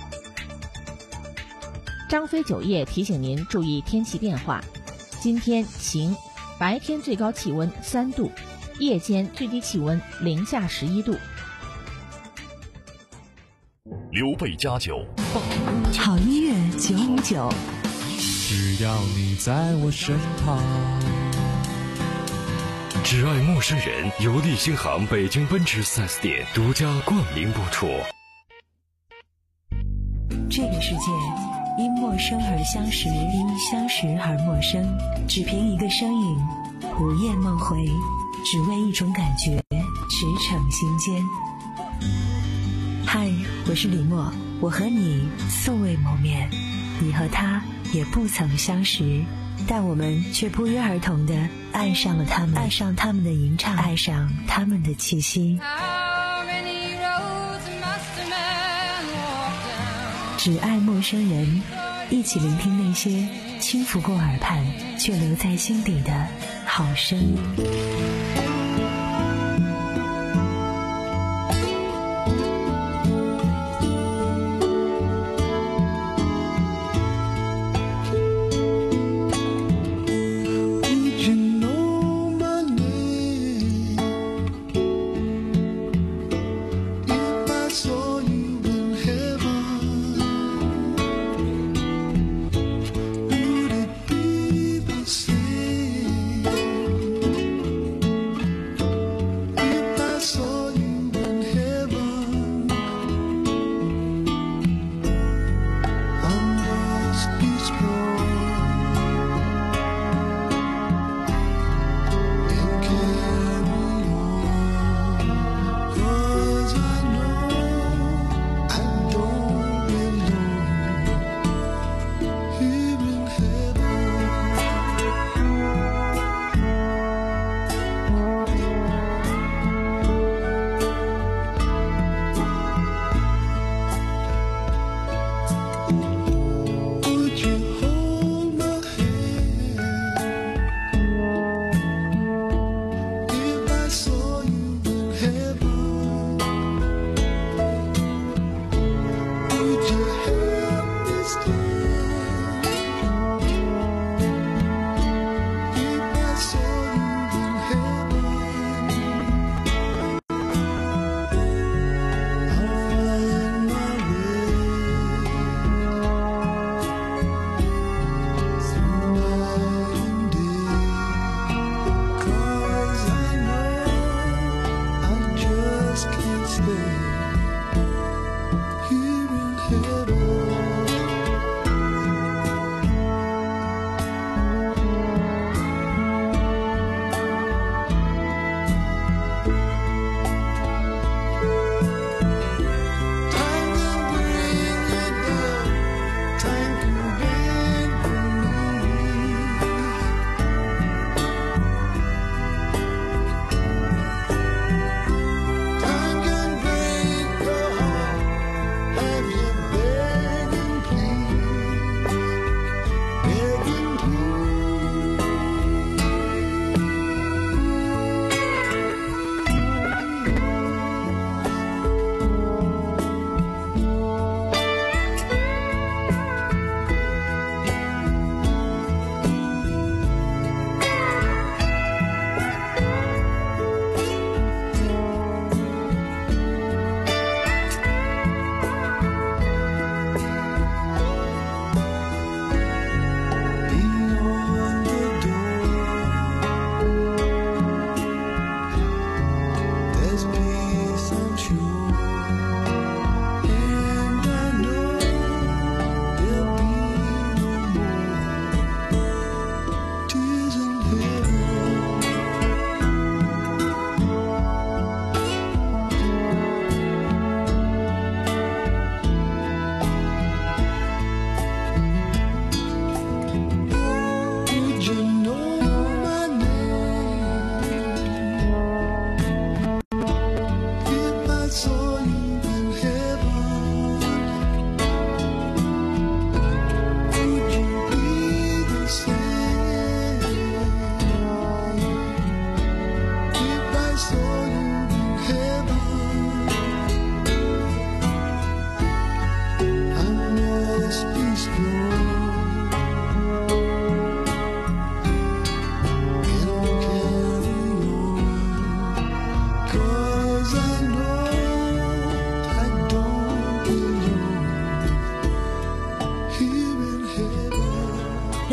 张飞酒业提醒您注意天气变化，今天晴，白天最高气温三度，夜间最低气温零下十一度。 刘备佳酒， 好音乐九五九， 只要你在我身旁。 只爱陌生人，由利星行北京奔驰 四 S 店独家冠名播出。 这个世界因陌生而相识，因相识而陌生，只凭一个声音，午夜梦回，只为一种感觉，驰骋心间。嗨，我是李默，我和你素未谋面，你和他也不曾相识，但我们却不约而同地爱上了他们，爱上他们的吟唱，爱上他们的气息。只爱陌生人，一起聆听那些轻拂过耳畔却留在心底的好声音。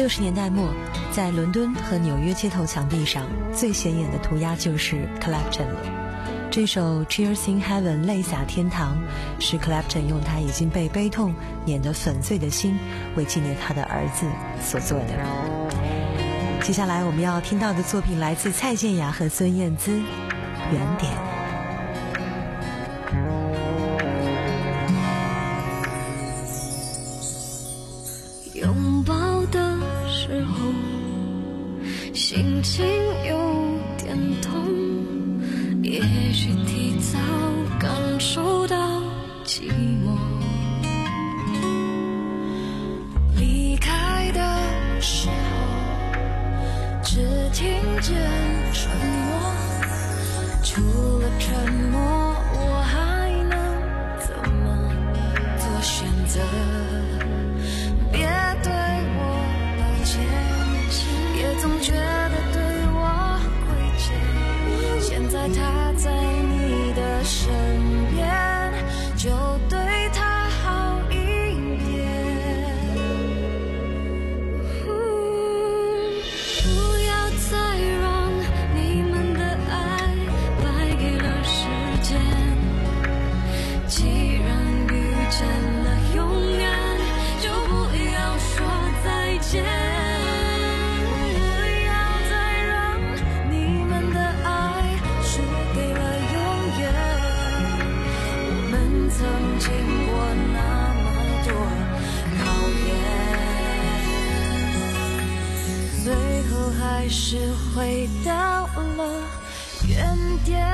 六十年代末，在伦敦和纽约街头墙壁上最显眼的涂鸦就是 Clapton 了。这首 Tears in Heaven 泪洒天堂是 Clapton 用他已经被悲痛碾得粉碎的心为纪念他的儿子所做的。接下来我们要听到的作品来自蔡健雅和孙燕姿，原点。 拥抱的时候心情有点痛，也许提早感受到寂寞，离开的时候只听见沉默，除了沉默我还能怎么做选择，别对我抱歉，也总觉得对我亏欠，现在他在你的身边，就对他好一点。嗯，不要再让你们的爱败给了时间，既然遇见了永远，就不要说再见。曾经过那么多考验，最后还是回到了原点。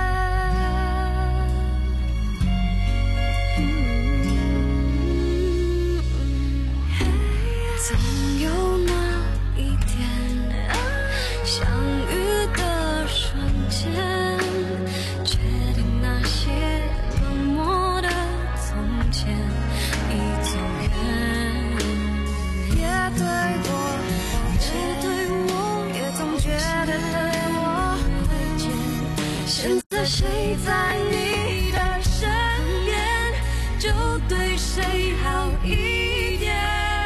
总有那一天相遇的瞬间，确定那些冷漠的从前已走远，别对我抱歉，对我也总觉得对我亏欠，现在谁在你的身边，就对谁好一点。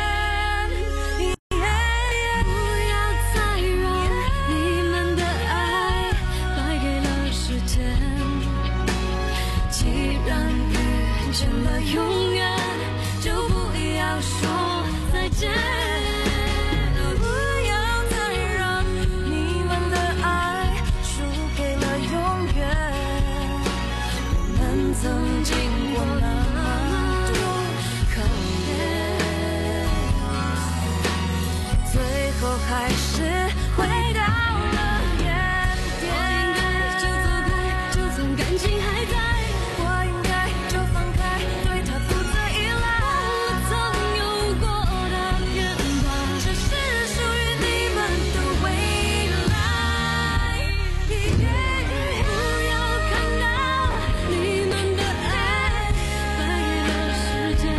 不要再让你们的爱败给了时间，既然遇见了永远，就不要说再见。不要再让你们的爱输给了永远，我们曾经过那么多考验，最后还是回到了原点。我应该就走开，就算感情还在，我应该就放开，对他不再依赖。我曾有过的片段，只是属于你们的未来。不要看到你们的爱败给了时间，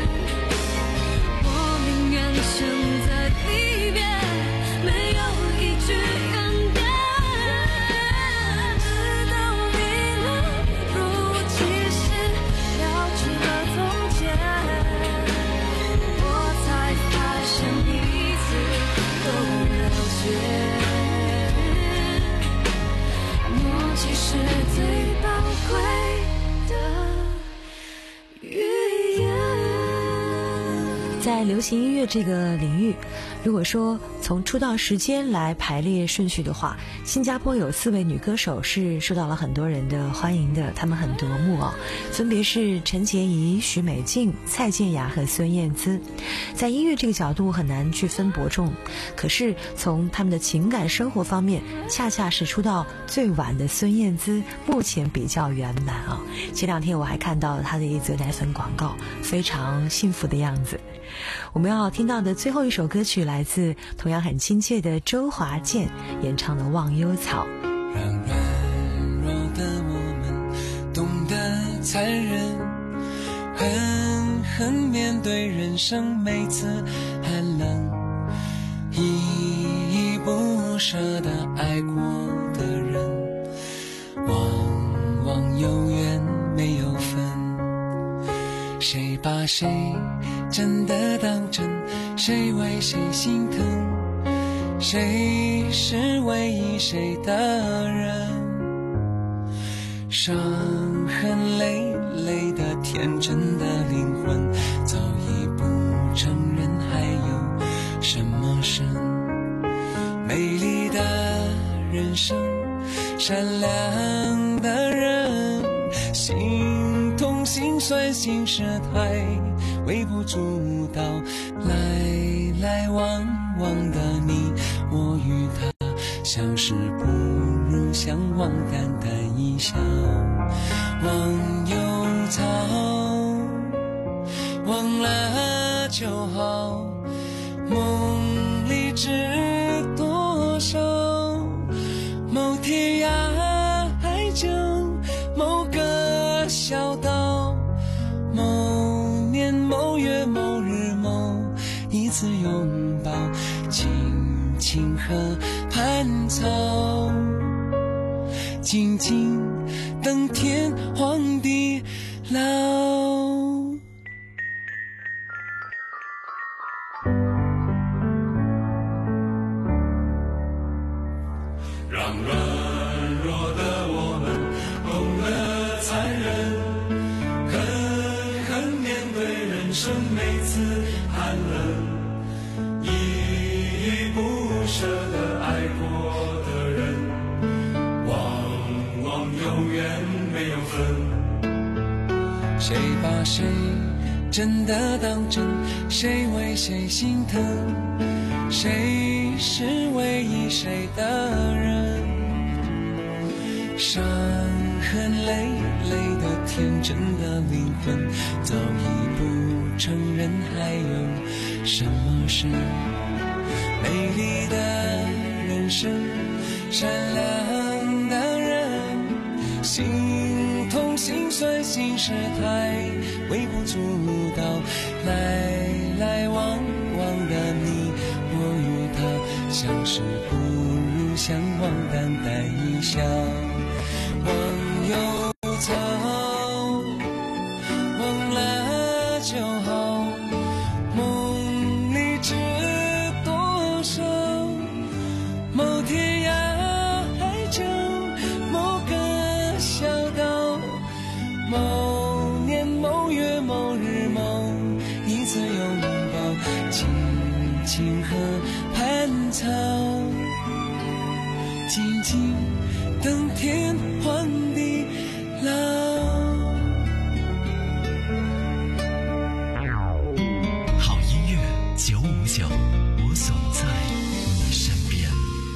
我宁愿生在里边，没有一句怨言。直到你们如其时聊起了从前，我才发现彼此都了解，默契是最宝贵的语言。 在流行音乐这个领域，如果说从出道时间来排列顺序的话，新加坡有四位女歌手是受到了很多人的欢迎的，她们很夺目哦，分别是陈洁仪、许美静、蔡健雅和孙燕姿。在音乐这个角度很难去分伯仲，可是从她们的情感生活方面，恰恰是出道最晚的孙燕姿目前比较圆满啊。前两天我还看到了她的一则奶粉广告，非常幸福的样子。我们要听到的最后一首歌曲来自同样很亲切的周华健演唱的《忘忧草》。 让软弱的我们懂得残忍，狠狠面对人生每次寒冷，依依不舍地爱过的人，往往有缘没有分，谁把谁真的当真， 谁为谁心疼？谁是唯一谁的人？伤痕累累的天真的灵魂，早已不承认还有什么深。美丽的人生，善良的人，心痛心酸心事太微不足道，来来往往的你我与他，相识不如相忘，淡淡一笑。忘忧草，忘了就好，梦里知多少，某天涯海角，某个小岛，某年某月某日某一次拥抱，青青河畔草，静静等天荒地老。 让软弱的我们懂得残忍，狠狠面对人生每次寒冷，依依不舍的爱过的人，往往永远没有分。谁把谁真的当真？谁为谁心疼？谁是唯一谁的人？伤痕累累的天真的灵魂，早已不承认还有什么是美丽的人生。善良的人，心痛心酸心事太微不足道，来来往往的你我与他，相识不如相忘，淡淡一笑。忘忧草，忘了就好，梦里知多少，某天涯海角，某个小岛，某年某月某日某一次拥抱，青青河畔草，静静等天荒地老。 好音乐九五九，我总在你身边。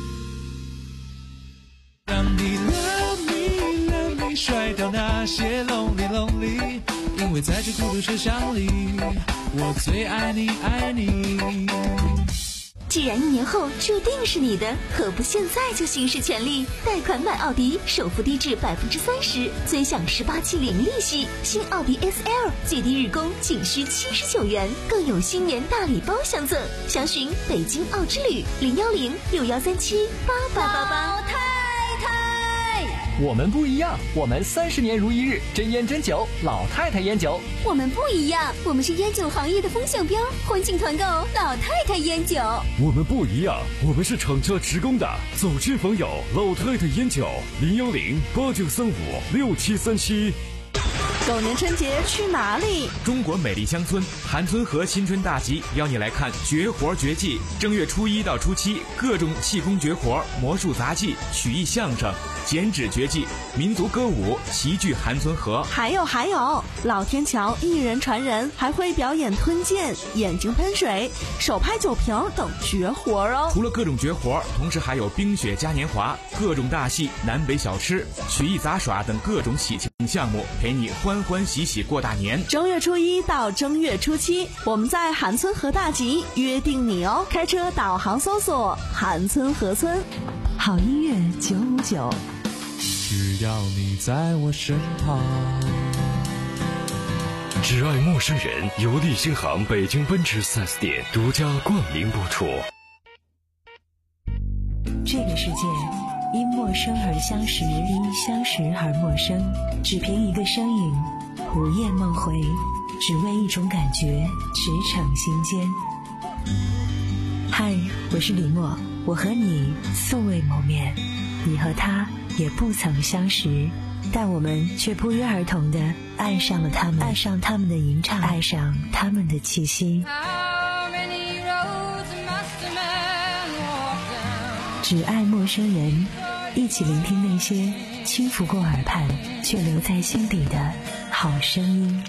当你 love me love me 甩掉那些 lonely lonely， 因为在这孤独车厢里，我最爱你爱你。 既然一年后注定是你的，何不现在就行使权利？贷款买奥迪，首付低至百分之三十，尊享十八期零利息。新奥迪 S L 最低日供仅需七十九元，更有新年大礼包相赠。详询北京奥之旅零幺零六幺三七八八八八。 我们不一样，我们三十年如一日，真烟真酒，老太太烟酒。 我们不一样，我们是烟酒行业的风向标，欢庆团购老太太烟酒。 我们不一样，我们是厂家职工的，走亲访友，老太太烟酒，零幺零八九三五六七三七。 狗年春节去哪里？ 中国美丽乡村韩村河新春大集邀你来看绝活绝技。正月初一到初七，各种气功绝活、魔术杂技、曲艺相声、剪纸绝技、民族歌舞齐聚韩村河。 还有还有，老天桥一人传人，还会表演吞剑、眼睛喷水、手拍酒瓶等绝活哦。 除了各种绝活，同时还有冰雪嘉年华、各种大戏、南北小吃、曲艺杂耍等各种喜庆项目，陪你欢欢喜喜过大年。 正月初一到正月初七，我们在韩村河大集约定你哦。开车导航搜索韩村河村。 好音乐九五九， 只要你在我身旁。 只爱陌生人由利星行北京奔驰 四 S 店独家冠名播出。 这个世界因陌生而相识，因相识而陌生，只凭一个身影，午夜梦回，只为一种感觉，驰骋心间。 嗨，我是李默，我和你素未谋面，你和他也不曾相识，但我们却不约而同地爱上了他们，爱上他们的吟唱，爱上他们的气息。只爱陌生人，一起聆听那些轻拂过耳畔却留在心底的好声音。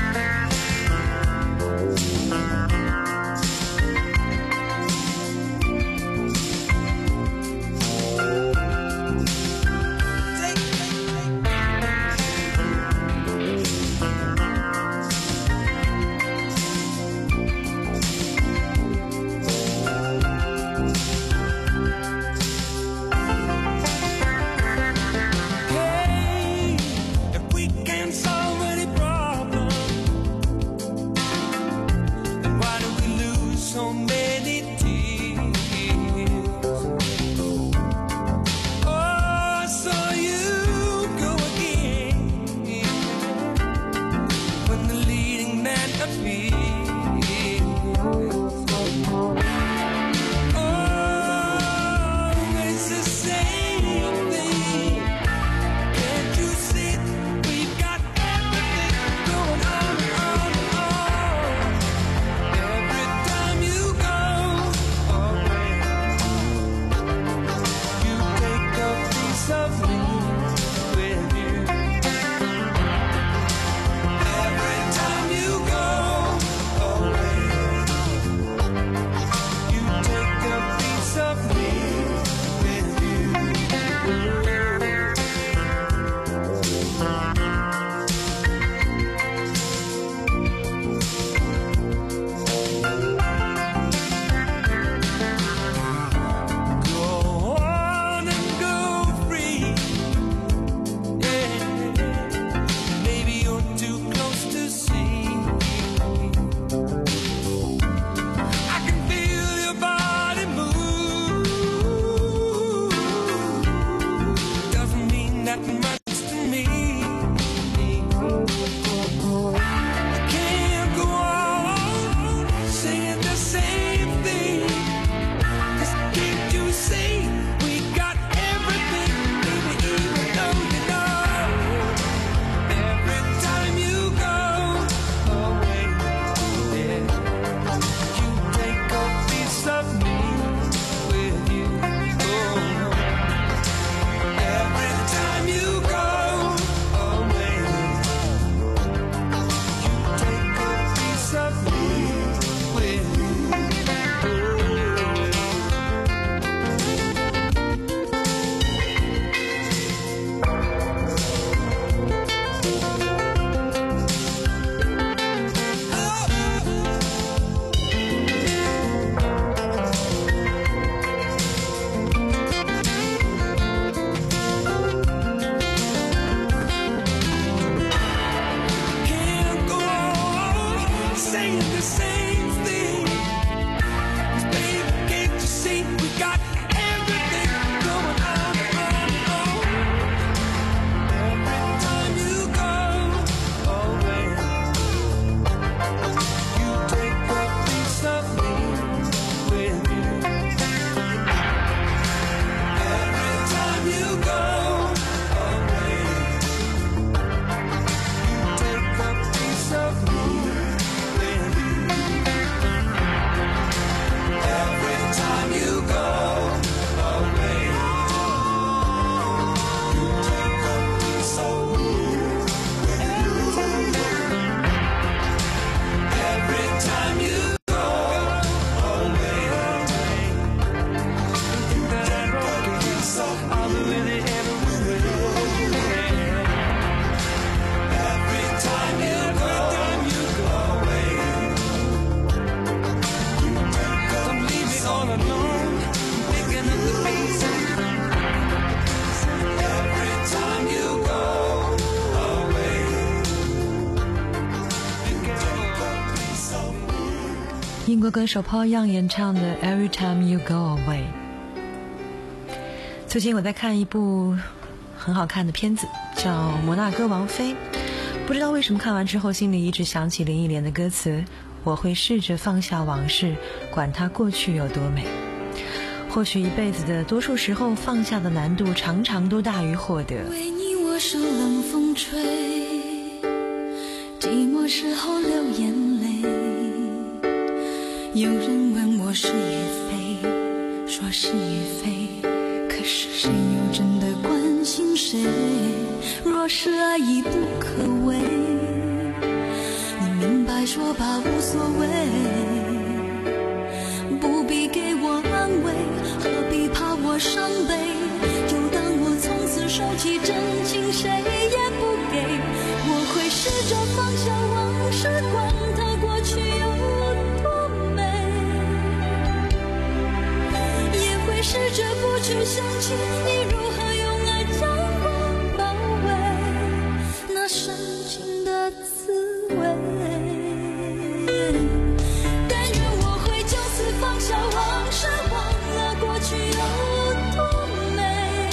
英国歌手 Paul Young 演唱的 Every Time You Go Away。 最近我在看一部很好看的片子，叫《摩纳哥王妃》，不知道为什么看完之后心里一直想起林忆莲的歌词， 我会试着放下往事，管它过去有多美。或许一辈子的多数时候，放下的难度常常都大于获得。 为你我受冷风吹，寂寞时候流眼泪。有人问我是与非，说是与非，可是谁又真的关心谁？若是爱已不可为，你明白说吧无所谓，不必给我安慰，何必怕我伤悲？就当我从此收起真情，谁也不给。我会试着放下往事，管它过去有多美，也会试着不去想起你如何用爱将我包围，那深情的滋味。但愿我会就此放下往事，忘了过去有多美，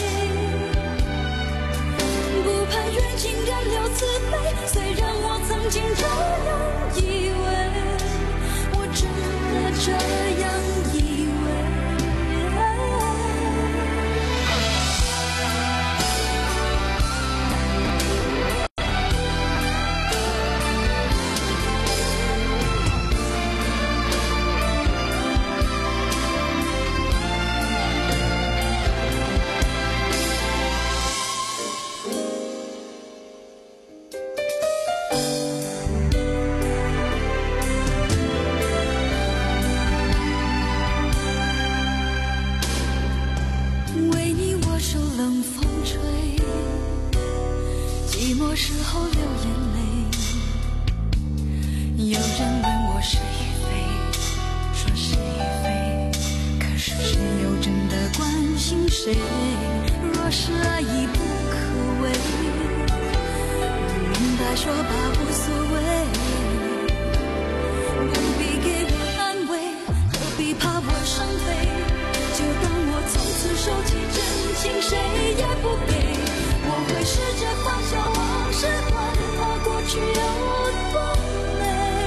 不盼缘尽人留慈悲。虽然我曾经这样以为，我真的这样以为。为你我受冷风吹，寂寞时候流眼泪。有人问我是与非，说是与非，可是谁又真的关心谁？若是爱已不可为，明白说吧无所谓，不必给我安慰，何必怕我伤悲？就当我从此收起真情，谁也不给。我会试着放下往事，管它过去有多美，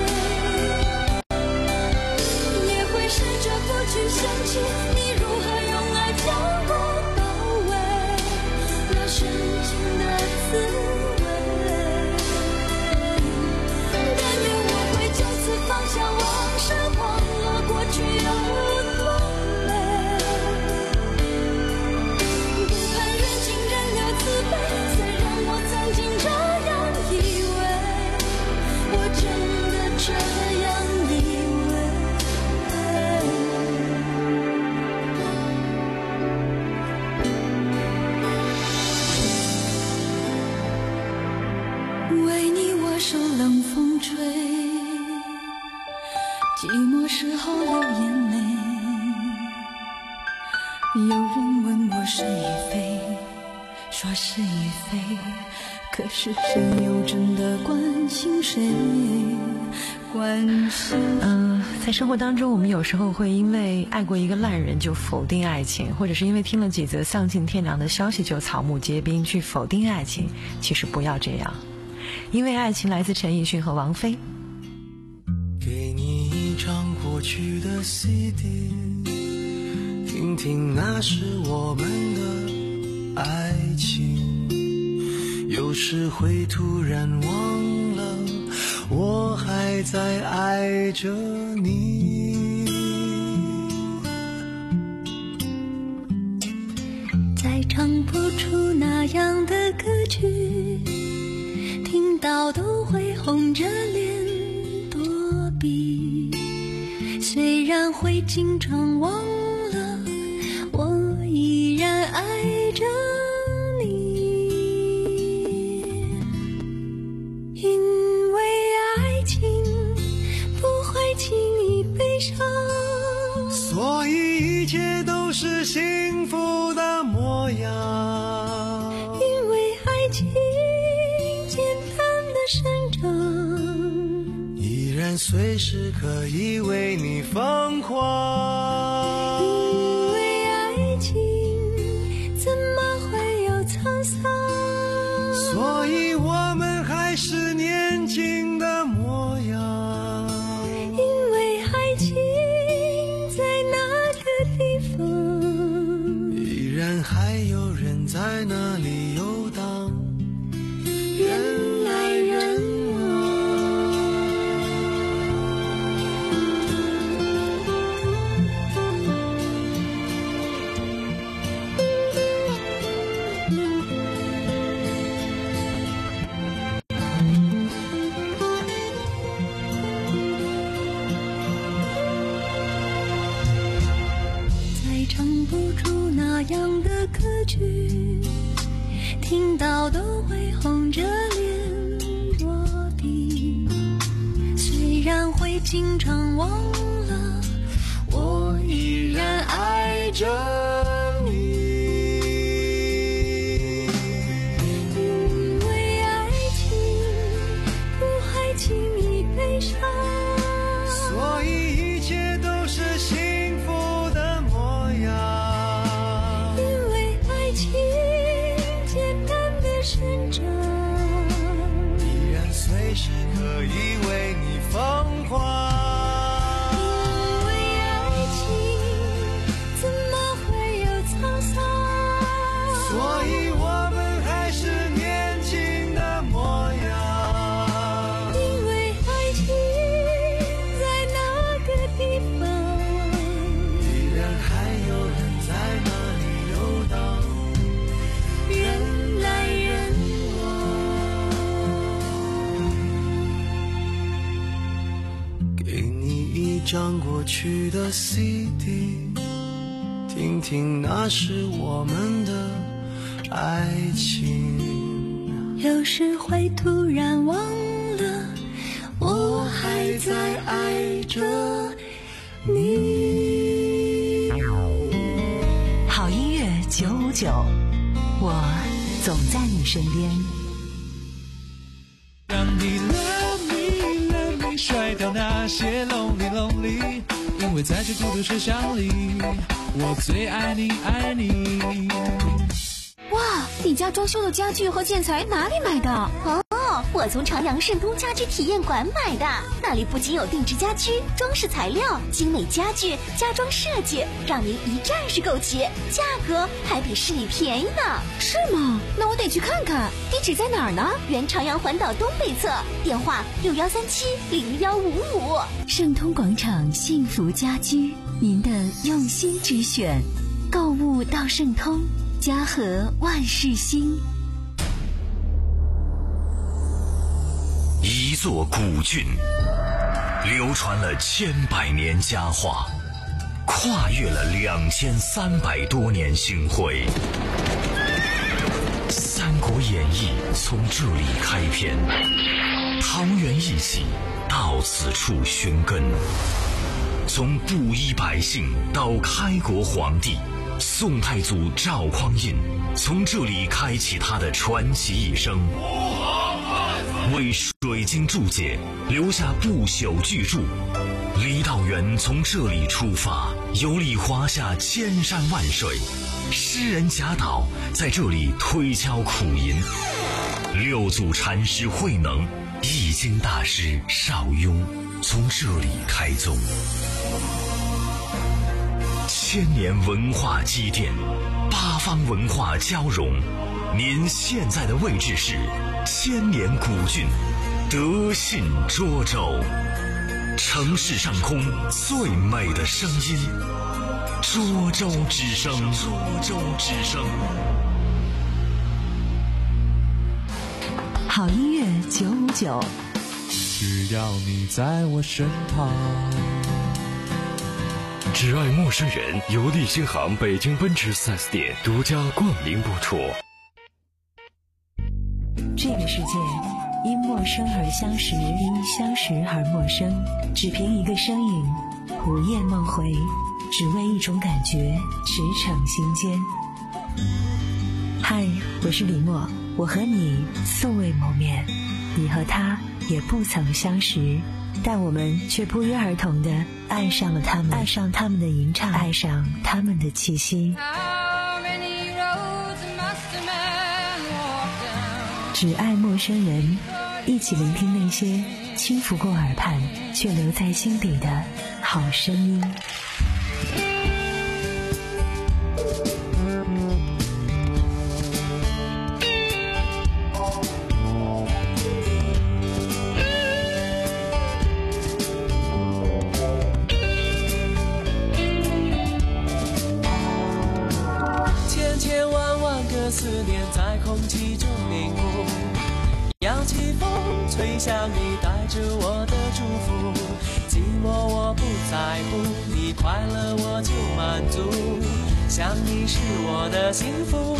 也会试着不去想起你如何用爱将我包围，那深情的滋味。但愿我会就此放下往事，忘了过去有多美，不盼缘尽人留慈悲。虽然我曾经这样以为，我真的这样以为。为你我受冷风吹，寂寞时候流眼泪。有人问我是与非，说是与非，可是谁又真的关心谁？关心嗯、呃，在生活当中，我们有时候会因为爱过一个烂人就否定爱情，或者是因为听了几则丧尽天良的消息就草木皆兵去否定爱情。其实不要这样，因为爱情来自陈奕迅和王菲。 给你一张过去的 C D， 听听那是我们的爱情。有时会突然忘了，我还在爱着你。 再唱不出那样的歌曲，听到都会红着脸躲避。虽然会经常忘了，我依然爱着你。因为爱情不会轻易悲伤， 所以一切都是幸福的模样。 因为爱情简单的生长， 依然随时可以为你疯狂。 因为爱情怎么会有沧桑， 所以我们还是年轻的模样。 句，听到都会红着脸落地。虽然会经常忘了，我依然爱着你。因为爱情不还轻易悲伤， 所以一切都是幸福的模样。 因为爱情简单的生长， 依然随时可以为你疯狂。所以我们还是年轻的模样。 因为爱情在那个地方， 依然还有人在那里游荡， 人来人往。给你一张过去的 C D， 听听那是我们的爱情。 有时会突然忘了，我还在爱着你。 好音乐九五九，我总在你身边。 让你 love me love me 甩掉那些 lonely lonely， 因为在这孤独车厢里，我最爱你爱你。 哇，你家装修的家具和建材哪里买的？哦，我从长阳盛通家居体验馆买的。那里不仅有定制家居、装饰材料、精美家具、家装设计，让您一站式购齐，价格还比市里便宜呢。 是吗？那我得去看看。地址在哪儿呢？ 原长阳环岛东北侧，电话六幺三七零幺五五。 盛通广场幸福家居，您的用心之选。购物到盛通，家和万事兴。 一座古郡，流传了千百年佳话，跨越了两千三百多年星辉。《三国演义》从这里开篇，桃园一起到此处寻根。从布衣百姓到开国皇帝，宋太祖赵匡胤从这里开启他的传奇一生，为水经注解留下不朽巨著。李道元从这里出发，游历华夏千山万水，诗人贾岛在这里推敲苦吟，六祖禅师慧能、易经大师邵雍从这里开宗。千年文化积淀，八方文化交融。您现在的位置是千年古郡德信涿州，城市上空最美的声音，涿州之声。涿州之声。 好音乐九五九， 只要你在我身旁。 只爱陌生人由利星行北京奔驰 四 S 店独家冠名播出。 这个世界因陌生而相识，因相识而陌生，只凭一个身影，午夜梦回，只为一种感觉，驰骋心间。嗨，我是李默，我和你素未谋面，你和他也不曾相识，但我们却不约而同地爱上了他们，爱上他们的吟唱，爱上他们的气息。只爱陌生人，一起聆听那些轻拂过耳畔却留在心底的好声音。 千千万万个思念在空气中凝固，扬起风吹向你，带着我的祝福。寂寞我不在乎，你快乐我就满足。想想你是我的幸福。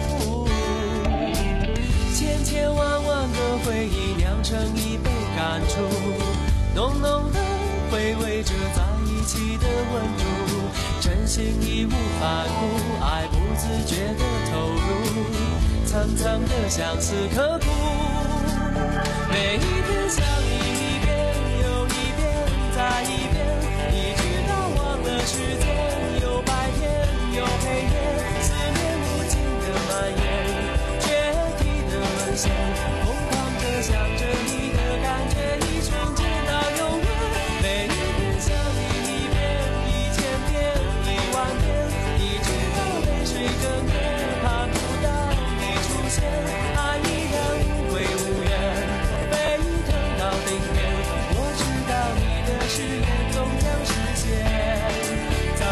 千千万万个回忆酿成一杯感触，浓浓的回味着在一起的温度，真心义无反顾，爱不自觉的投入，层层的相思刻骨。每一天想你一遍又一遍再一遍，一直到忘了时间，有白天有黑夜，思念无尽的蔓延，决堤的沦陷，疯狂着想着你的感觉，一瞬间到永远。每一天想你一遍一千遍一万遍，一直到泪水哽咽，盼不到你出现，爱依然无悔无怨，沸腾到顶点，我知道你的誓言终将实现，在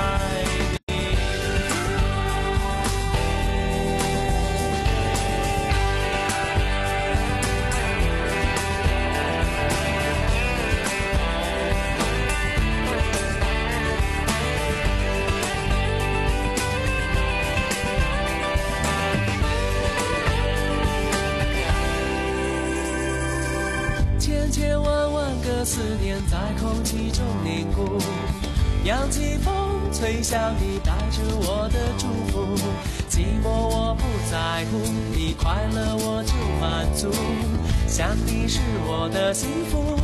千千万万个思念在空气中凝固，扬起风吹向你，带着我的祝福。寂寞我不在乎，你快乐我就满足，想你是我的幸福。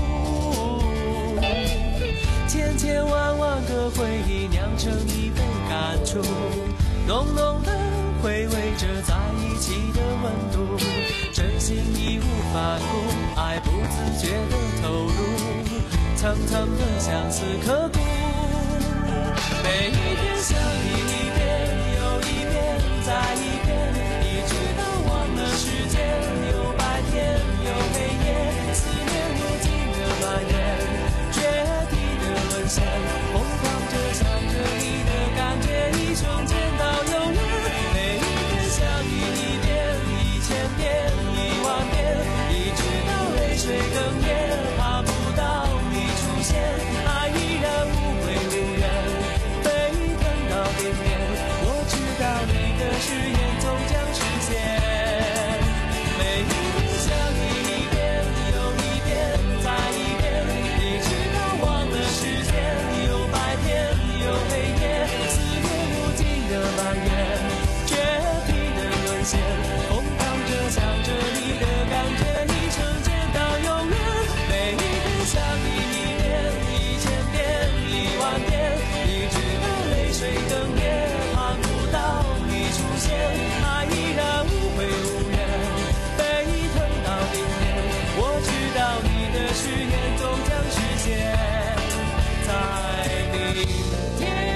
千千万万个回忆酿成一杯感触，浓浓的回味着在一起的温度，真心义无反顾，爱不自觉的投入，层层的相思刻骨。每一天想你一遍又一遍再一遍，一直到忘了时间，有白天有黑夜，思念无尽的蔓延，决堤的沦陷，疯狂着想着你的感觉，一瞬间到永远。每一天想你一遍一千遍一万遍，一直到泪水哽咽，盼不到你出现，爱依然无悔无怨，沸腾到顶点，我知道你的誓言终将实现。每一天想你一遍又一遍再一遍，一直到忘了时间，有白天有黑夜，思念无尽的蔓延，决堤的沦陷，疯狂着想着你的感觉，一瞬间到永远。每一天想你一遍一千遍一万遍，一直到泪水哽咽，盼不到你出现，爱依然无悔无怨，沸腾到顶点，我知道你的誓言终将实现，在明天。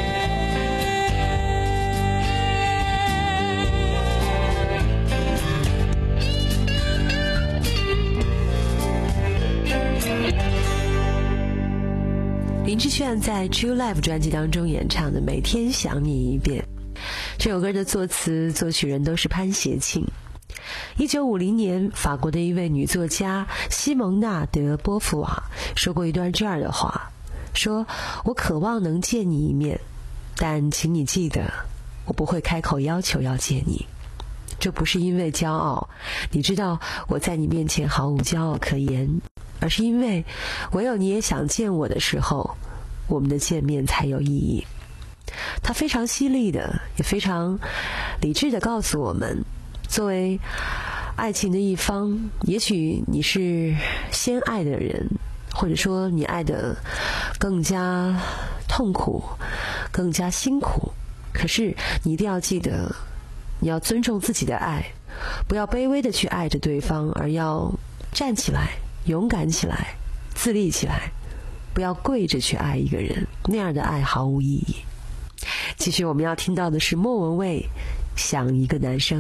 林志炫在《True Life》专辑当中演唱的《每天想你一遍》，这首歌的作词作曲人都是潘协庆。一九五零年，法国的一位女作家西蒙娜·德·波伏瓦说过一段这样的话，说：我渴望能见你一面，但请你记得，我不会开口要求要见你。这不是因为骄傲，你知道我在你面前毫无骄傲可言，而是因为唯有你也想见我的时候，我们的见面才有意义。他非常犀利的，也非常理智的告诉我们，作为爱情的一方，也许你是先爱的人，或者说你爱的更加痛苦，更加辛苦，可是你一定要记得，你要尊重自己的爱，不要卑微的去爱着对方，而要站起来，勇敢起来，自立起来，不要跪着去爱一个人，那样的爱毫无意义。继续我们要听到的是莫文蔚《想一个男生》。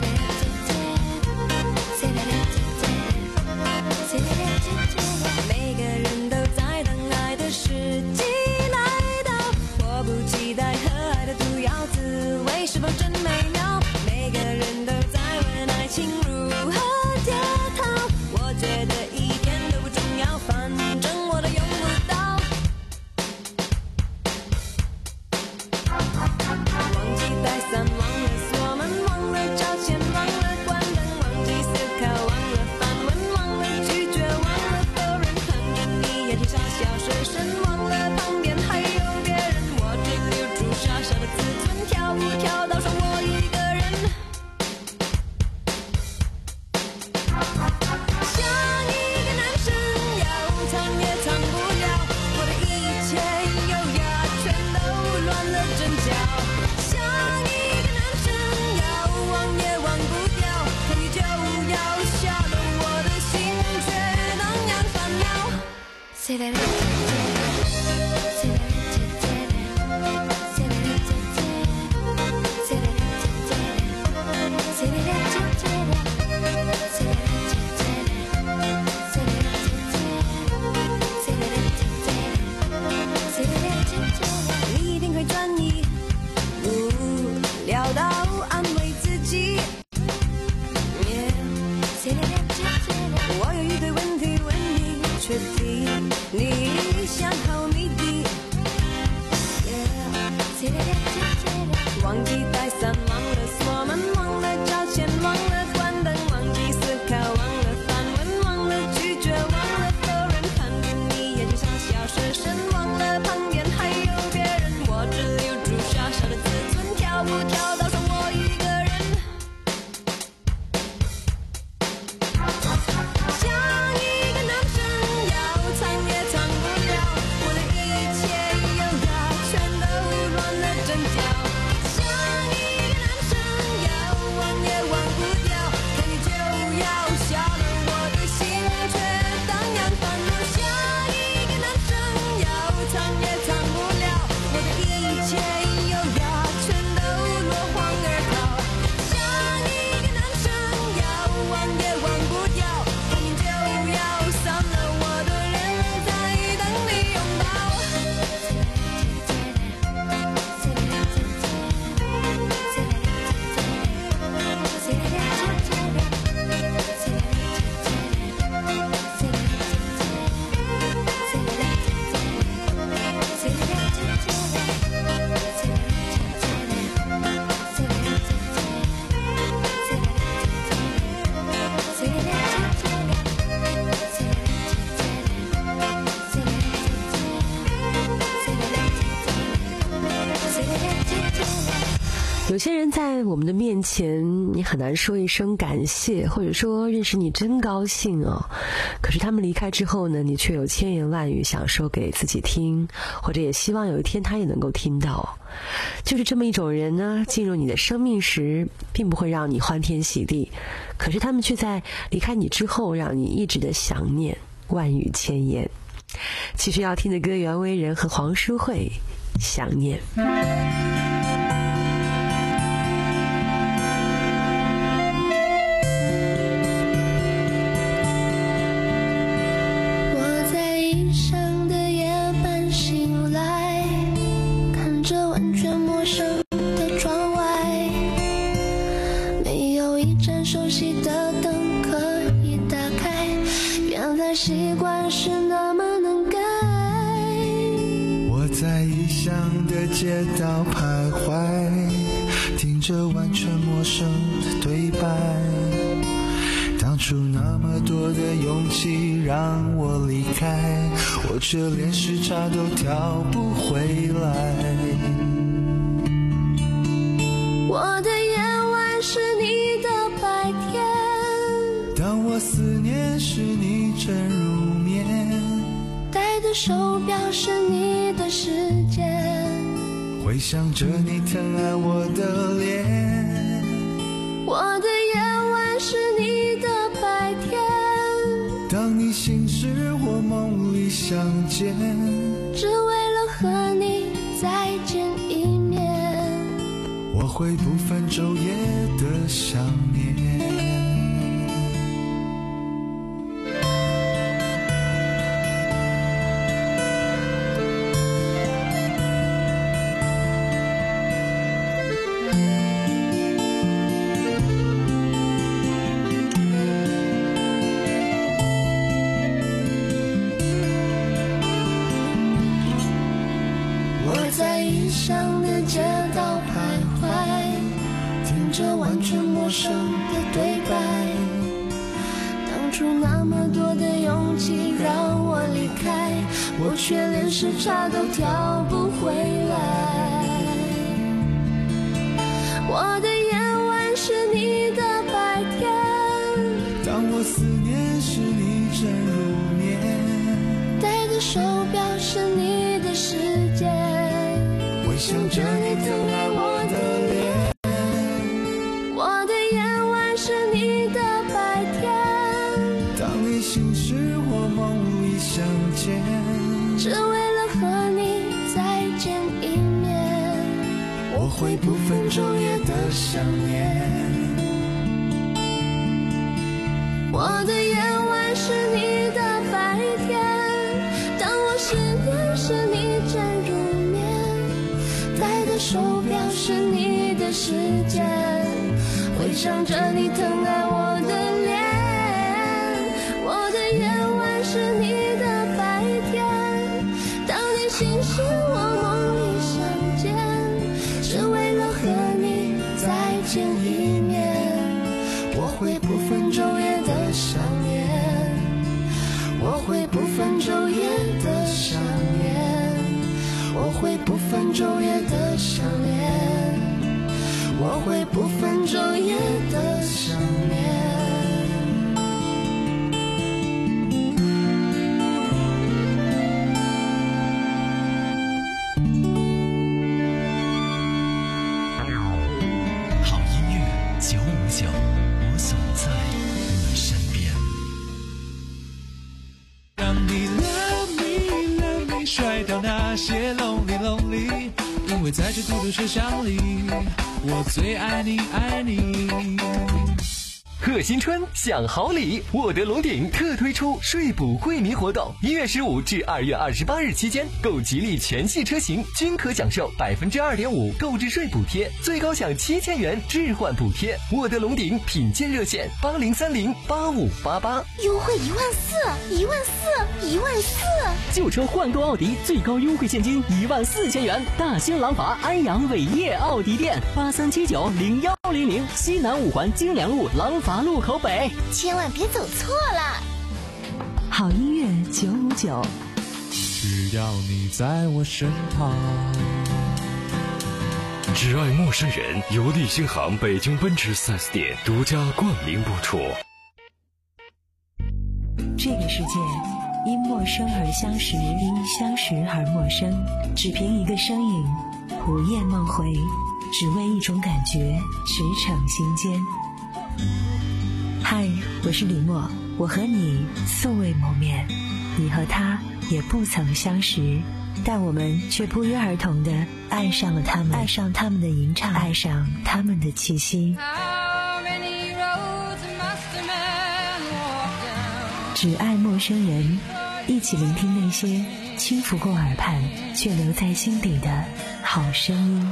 每否真美妙？每个人都在问爱情如何解套，我觉得一点都不重要，反正我都用不到。忘记带伞，忘了锁门，忘了找钱，忘了关灯，忘记思考，忘了反问，忘了拒绝，忘了否认，看着你眼睛傻笑失神，忘了旁边还有别人，我只留住傻傻的自尊，跳不跳到剩我一个人。像一个男生要藏也藏不了，我的一切优雅全都乱了阵脚。像一个男生要忘也忘不掉，看你就要瞎了我的心，却荡漾烦恼。Say that it, say that it, say that it, say that it, say that it, say that it, say that it.你一定会转移，无聊到安慰自己。我有一堆问题问你，却替你想好谜底。忘记带伞，忘了锁门，忘了找钱，忘了关灯，忘记思考，忘了反问，忘了拒绝，忘了否认，看着你眼睛傻笑失神，忘了旁边还有别人，我只留住傻傻的自尊，跳不跳到剩我一个人。像一个男生要藏也藏不了，我的一切优雅全都乱了阵脚。像一个男生要忘也忘不掉，看你就要瞎了我的心，却荡漾烦恼。像一个男生要藏也藏不了，我的一切优雅全都落荒而逃。像一个男生要忘也忘不掉，看你就要散了我的人，在等你拥抱。 有些人在我们的面前，你很难说一声感谢，或者说认识你真高兴哦。可是他们离开之后呢，你却有千言万语想说给自己听，或者也希望有一天他也能够听到。就是这么一种人呢，进入你的生命时，并不会让你欢天喜地，可是他们却在离开你之后，让你一直的想念，万语千言。其实要听的歌，袁惟仁和黄淑慧，想念。 习惯是那么能改。 我在异乡的街道徘徊，听着完全陌生的对白。当初那么多的勇气让我离开，我却连时差都调不回来。 我的夜晚是你的白天， 当我思念时你正入眠， 戴的手表是你的时间， 回想着你疼爱我的脸。 我的夜晚是你的白天， 当你醒时我梦里相见， 只为了和你再见一面， 我会不分昼夜的想念。 陌生的对白。当初那么多的勇气让我离开，我却连时差都调不回来。我的夜晚是你的白天， 当我思念时你正入眠， 戴的手表是你的时间， 回想着你疼爱我的脸。 我的夜晚是你的白天， 当你醒时或梦里相见， 只为了和你再见一面， 我会不分昼夜的想念。 我的夜晚是你的白天，当我思念时你正入眠，戴的手表是你的时间，回想着你疼爱我的脸。我的夜晚是你的白天，当你醒时我梦里相见，只为了和你再见一面，我会不分昼夜的想念，我会不分昼夜的想念，我会不分昼夜的想念，我会不分昼夜的想念。 好音乐九五九，我总在你身边。 让你 love me love me 甩掉那些 lonely lonely， 因为在这孤独车厢里，我最爱你爱你。 贺新春享好礼，沃德龙鼎特推出税补惠民活动，一月十五至二月二十八日期间，购吉利全系车型均可享受百分之二点五购置税补贴，最高享七千元置换补贴。沃德龙鼎品鉴热线八零三零八五八八， 优惠一万四，一万四，一万四。 旧车换购奥迪最高优惠现金一万四千元。大兴廊坊安阳伟业奥迪店八三七九零幺零零，西南五环京良路廊坊路口北， 千万别走错了。 好音乐九五九， 只要你在我身旁。 只爱陌生人由立新行北京奔驰 四 S 店独家冠名播出。 这个世界因陌生而相识，因相识而陌生，只凭一个身影，午夜梦回，只为一种感觉，驰骋心间。嗨，我是李默，我和你素未谋面，你和他也不曾相识，但我们却不约而同地爱上了他们，爱上他们的吟唱，爱上他们的气息。只爱陌生人，一起聆听那些轻拂过耳畔却留在心底的好声音。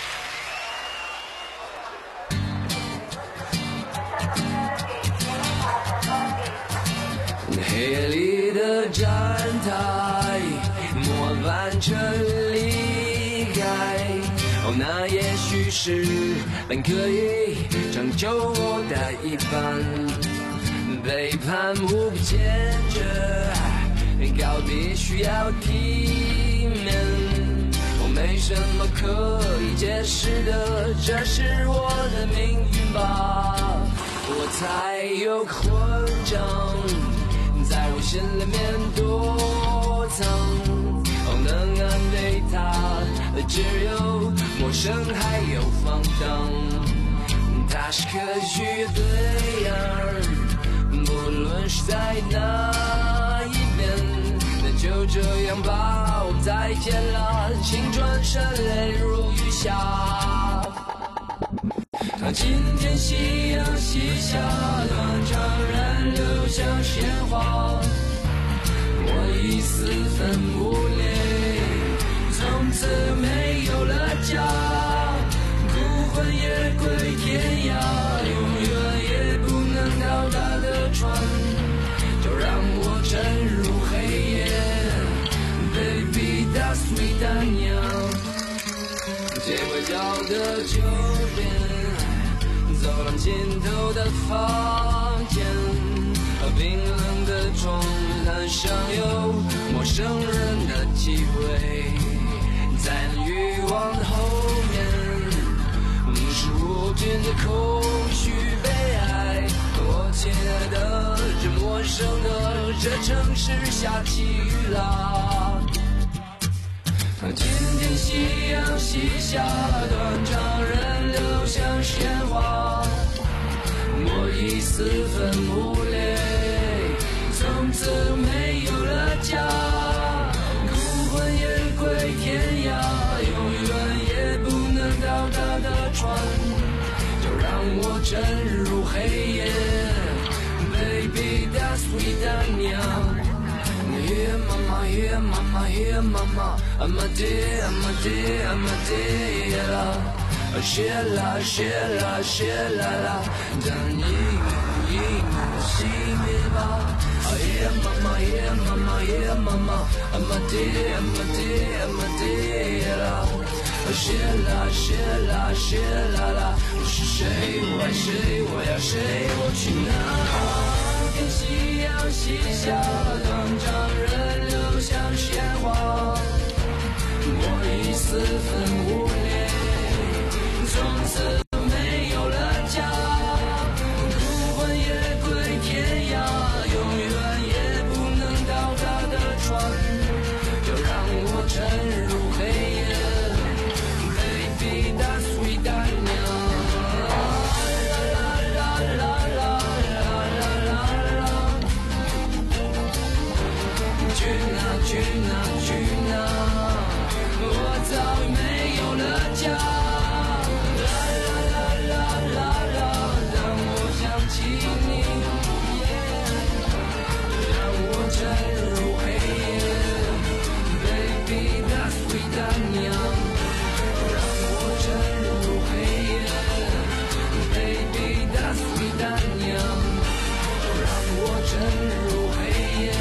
黑夜里的站台，末班车离开，哦，那也许是本可以长久我的一半，背叛无不坚决，告别需要体面，我没什么可以解释的，这是我的命运吧，我才有混账。在我心里面躲藏，哦，能安慰他的只有陌生还有放荡。他是可取的对象，不论是在哪一边，那就这样吧，我们再见了，请转身泪如雨下。当今天夕阳西下，断肠人流向鲜花，我已四分五裂，从此没有了家，孤魂野归天涯，永远也不能到达的船，就让我沉入黑夜 Baby that's sweet 丹娘，街拐角的酒店， 走廊尽头的房间，冰冷的床单上有陌生人的体味，在那欲望的后面是无尽的空虚悲哀。我亲爱的，这陌生的这城市下起雨啦，天天夕阳西下，断肠人流像鲜花，我已四分五裂，从此没有了家，孤魂野归天涯，永远也不能到达的船，就让我沉入黑夜。 Baby that's sweet 的娘 Here mama, here mama, here mama I'm a dear, I'm a dear, I'm a dear la Shela, shela, shela la 等你一幕熄灭吧 Here mama, here mama, here mama I'm a dear, I'm a dear, I'm a dear la Shela, shela, shela la 是谁我爱谁我要谁我去哪天夕阳西下，断肠人流像鲜花，我已四分五裂，从此没有了家，孤魂野归天涯，永远也不能到达的船，就让我沉入黑夜 ，Baby that's sweet 的娘。 去哪去哪去哪，我早已没有了家。啦啦啦啦啦啦，当我想起你，让我沉入黑夜。Baby that's sweet 的娘，让我沉入黑夜。Baby that's sweet 的娘，让我沉入黑夜。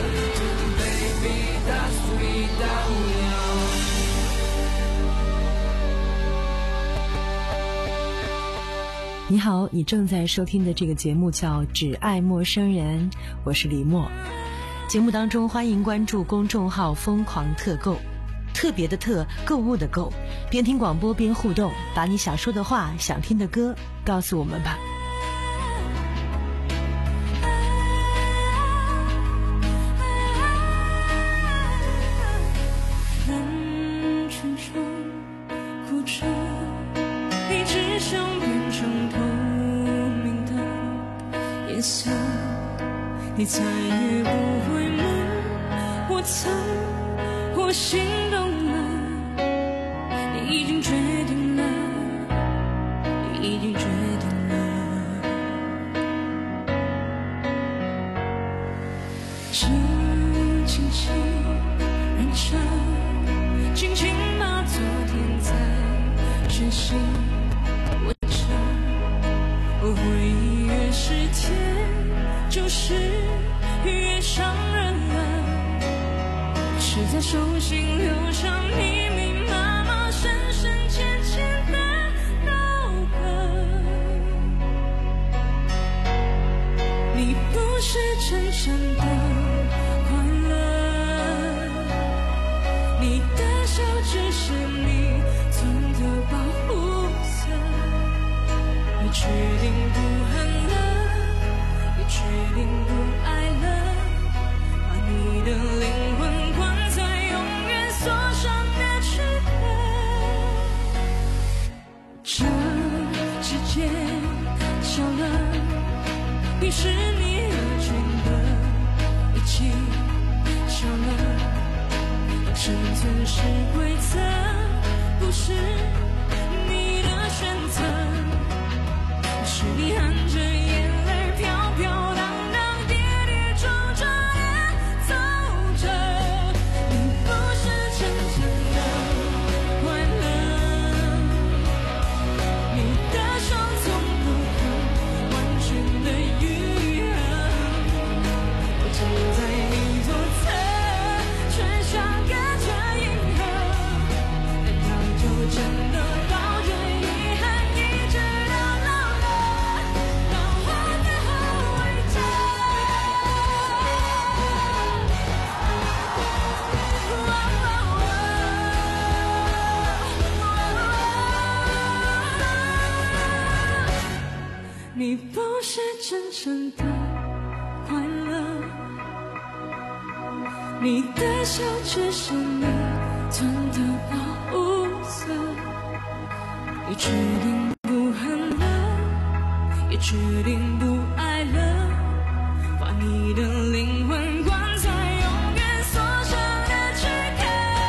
你好，你正在收听的这个节目叫《只爱陌生人》，我是李默。节目当中欢迎关注公众号“疯狂特购”，特别的特，购物的购，边听广播边互动，把你想说的话、想听的歌告诉我们吧。 你再也不会问我曾或心动了，你已经决定了，你已经决定了。这轻轻燃烧，轻轻把昨天在觉醒。我想，我回忆越是甜。 就是越伤人了，是在手心留下密密麻麻、深深浅浅的刀痕。你不是真正的快乐，你的笑只是你存的保护色。你决定不恨了。 决定不爱了，把你的灵魂关在永远锁上的躯壳。这世界小了，比是你而群的一起小了，生存是规则，不是你的选择，是你含着眼泪飘飘。 真的。 你不是真正的快乐，你的笑只是你吞的保护色，你决定不恨了，也决定不爱了，把你的灵魂关在永远锁上的躯壳。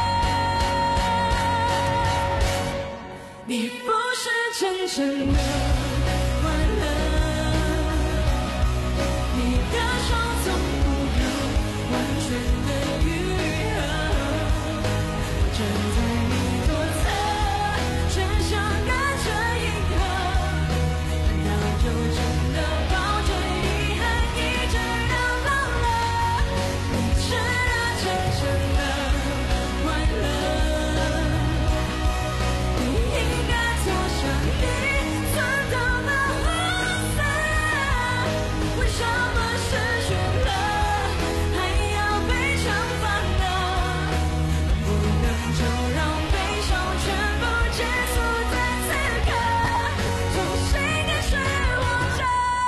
你不是真正的快乐，你的手总不能完全的愈合，我站在你左侧，却想跟着银河，难道就真的抱着遗憾一直到老了？你值得真正的快乐，你应该坐上你存到的红色，为什么失去了还要悲伤烦恼？不能就让悲伤全部结束在此刻，重新开始活着。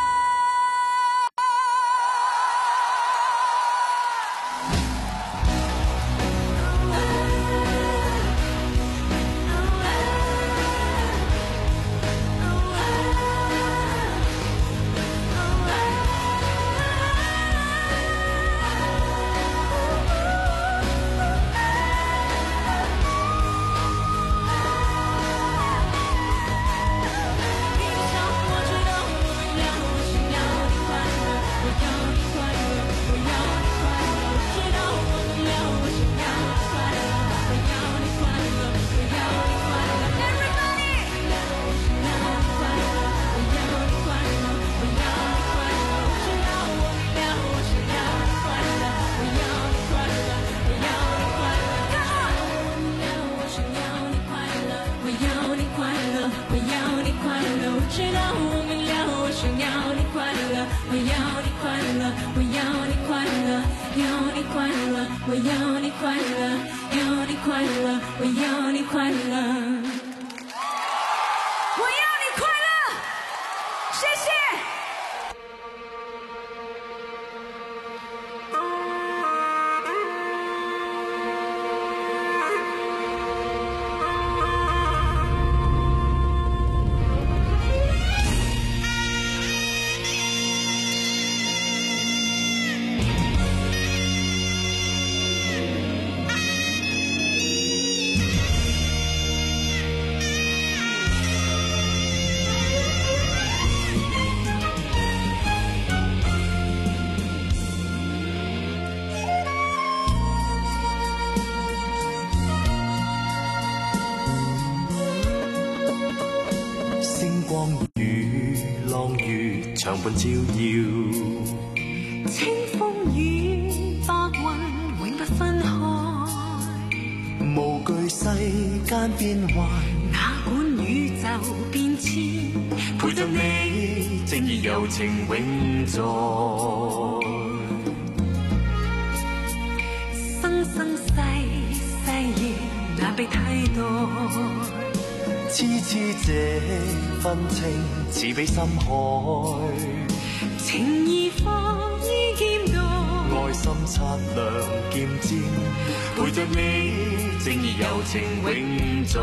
我要你快乐，要你快乐，我要你快乐，我要你快乐，谢谢。 相伴照耀， 清風與白雲永不分開， 無懼世間變幻， 哪管宇宙變遷， 陪着你，正義柔情永在。 生生世世亦難被替代。 痴痴這份情，似比深海。 情義放於劍道， 愛心擦亮劍尖，陪着你，正義柔情永在。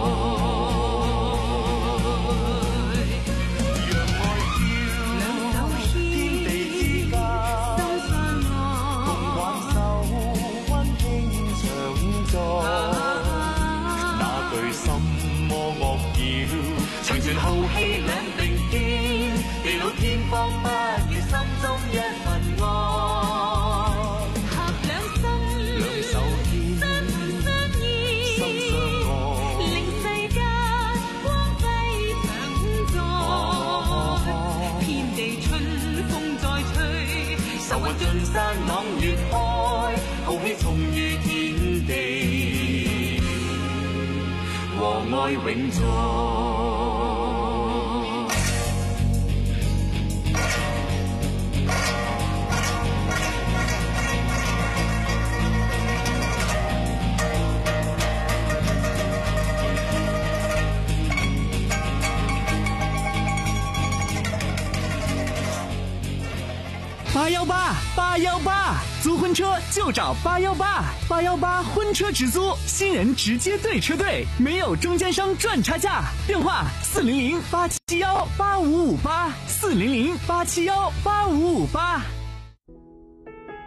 讓愛飄，天地之間， 心相愛， 共挽手，溫馨長在。那句心魔惡擾，長存浩氣兩並肩，地老天荒不如心中一份愛。 合兩心， 兩手牽， 相伴相依， 心相愛， 令世間光輝常在。遍地春風再吹， 愁雲盡散朗月開，浩氣重於天地，和愛永在。 八幺八八幺八，租婚车就找八幺八八幺八婚车直租，新人直接对车队，没有中间商赚差价。电话四零零八七幺八五五八，四零零八七幺八五五八。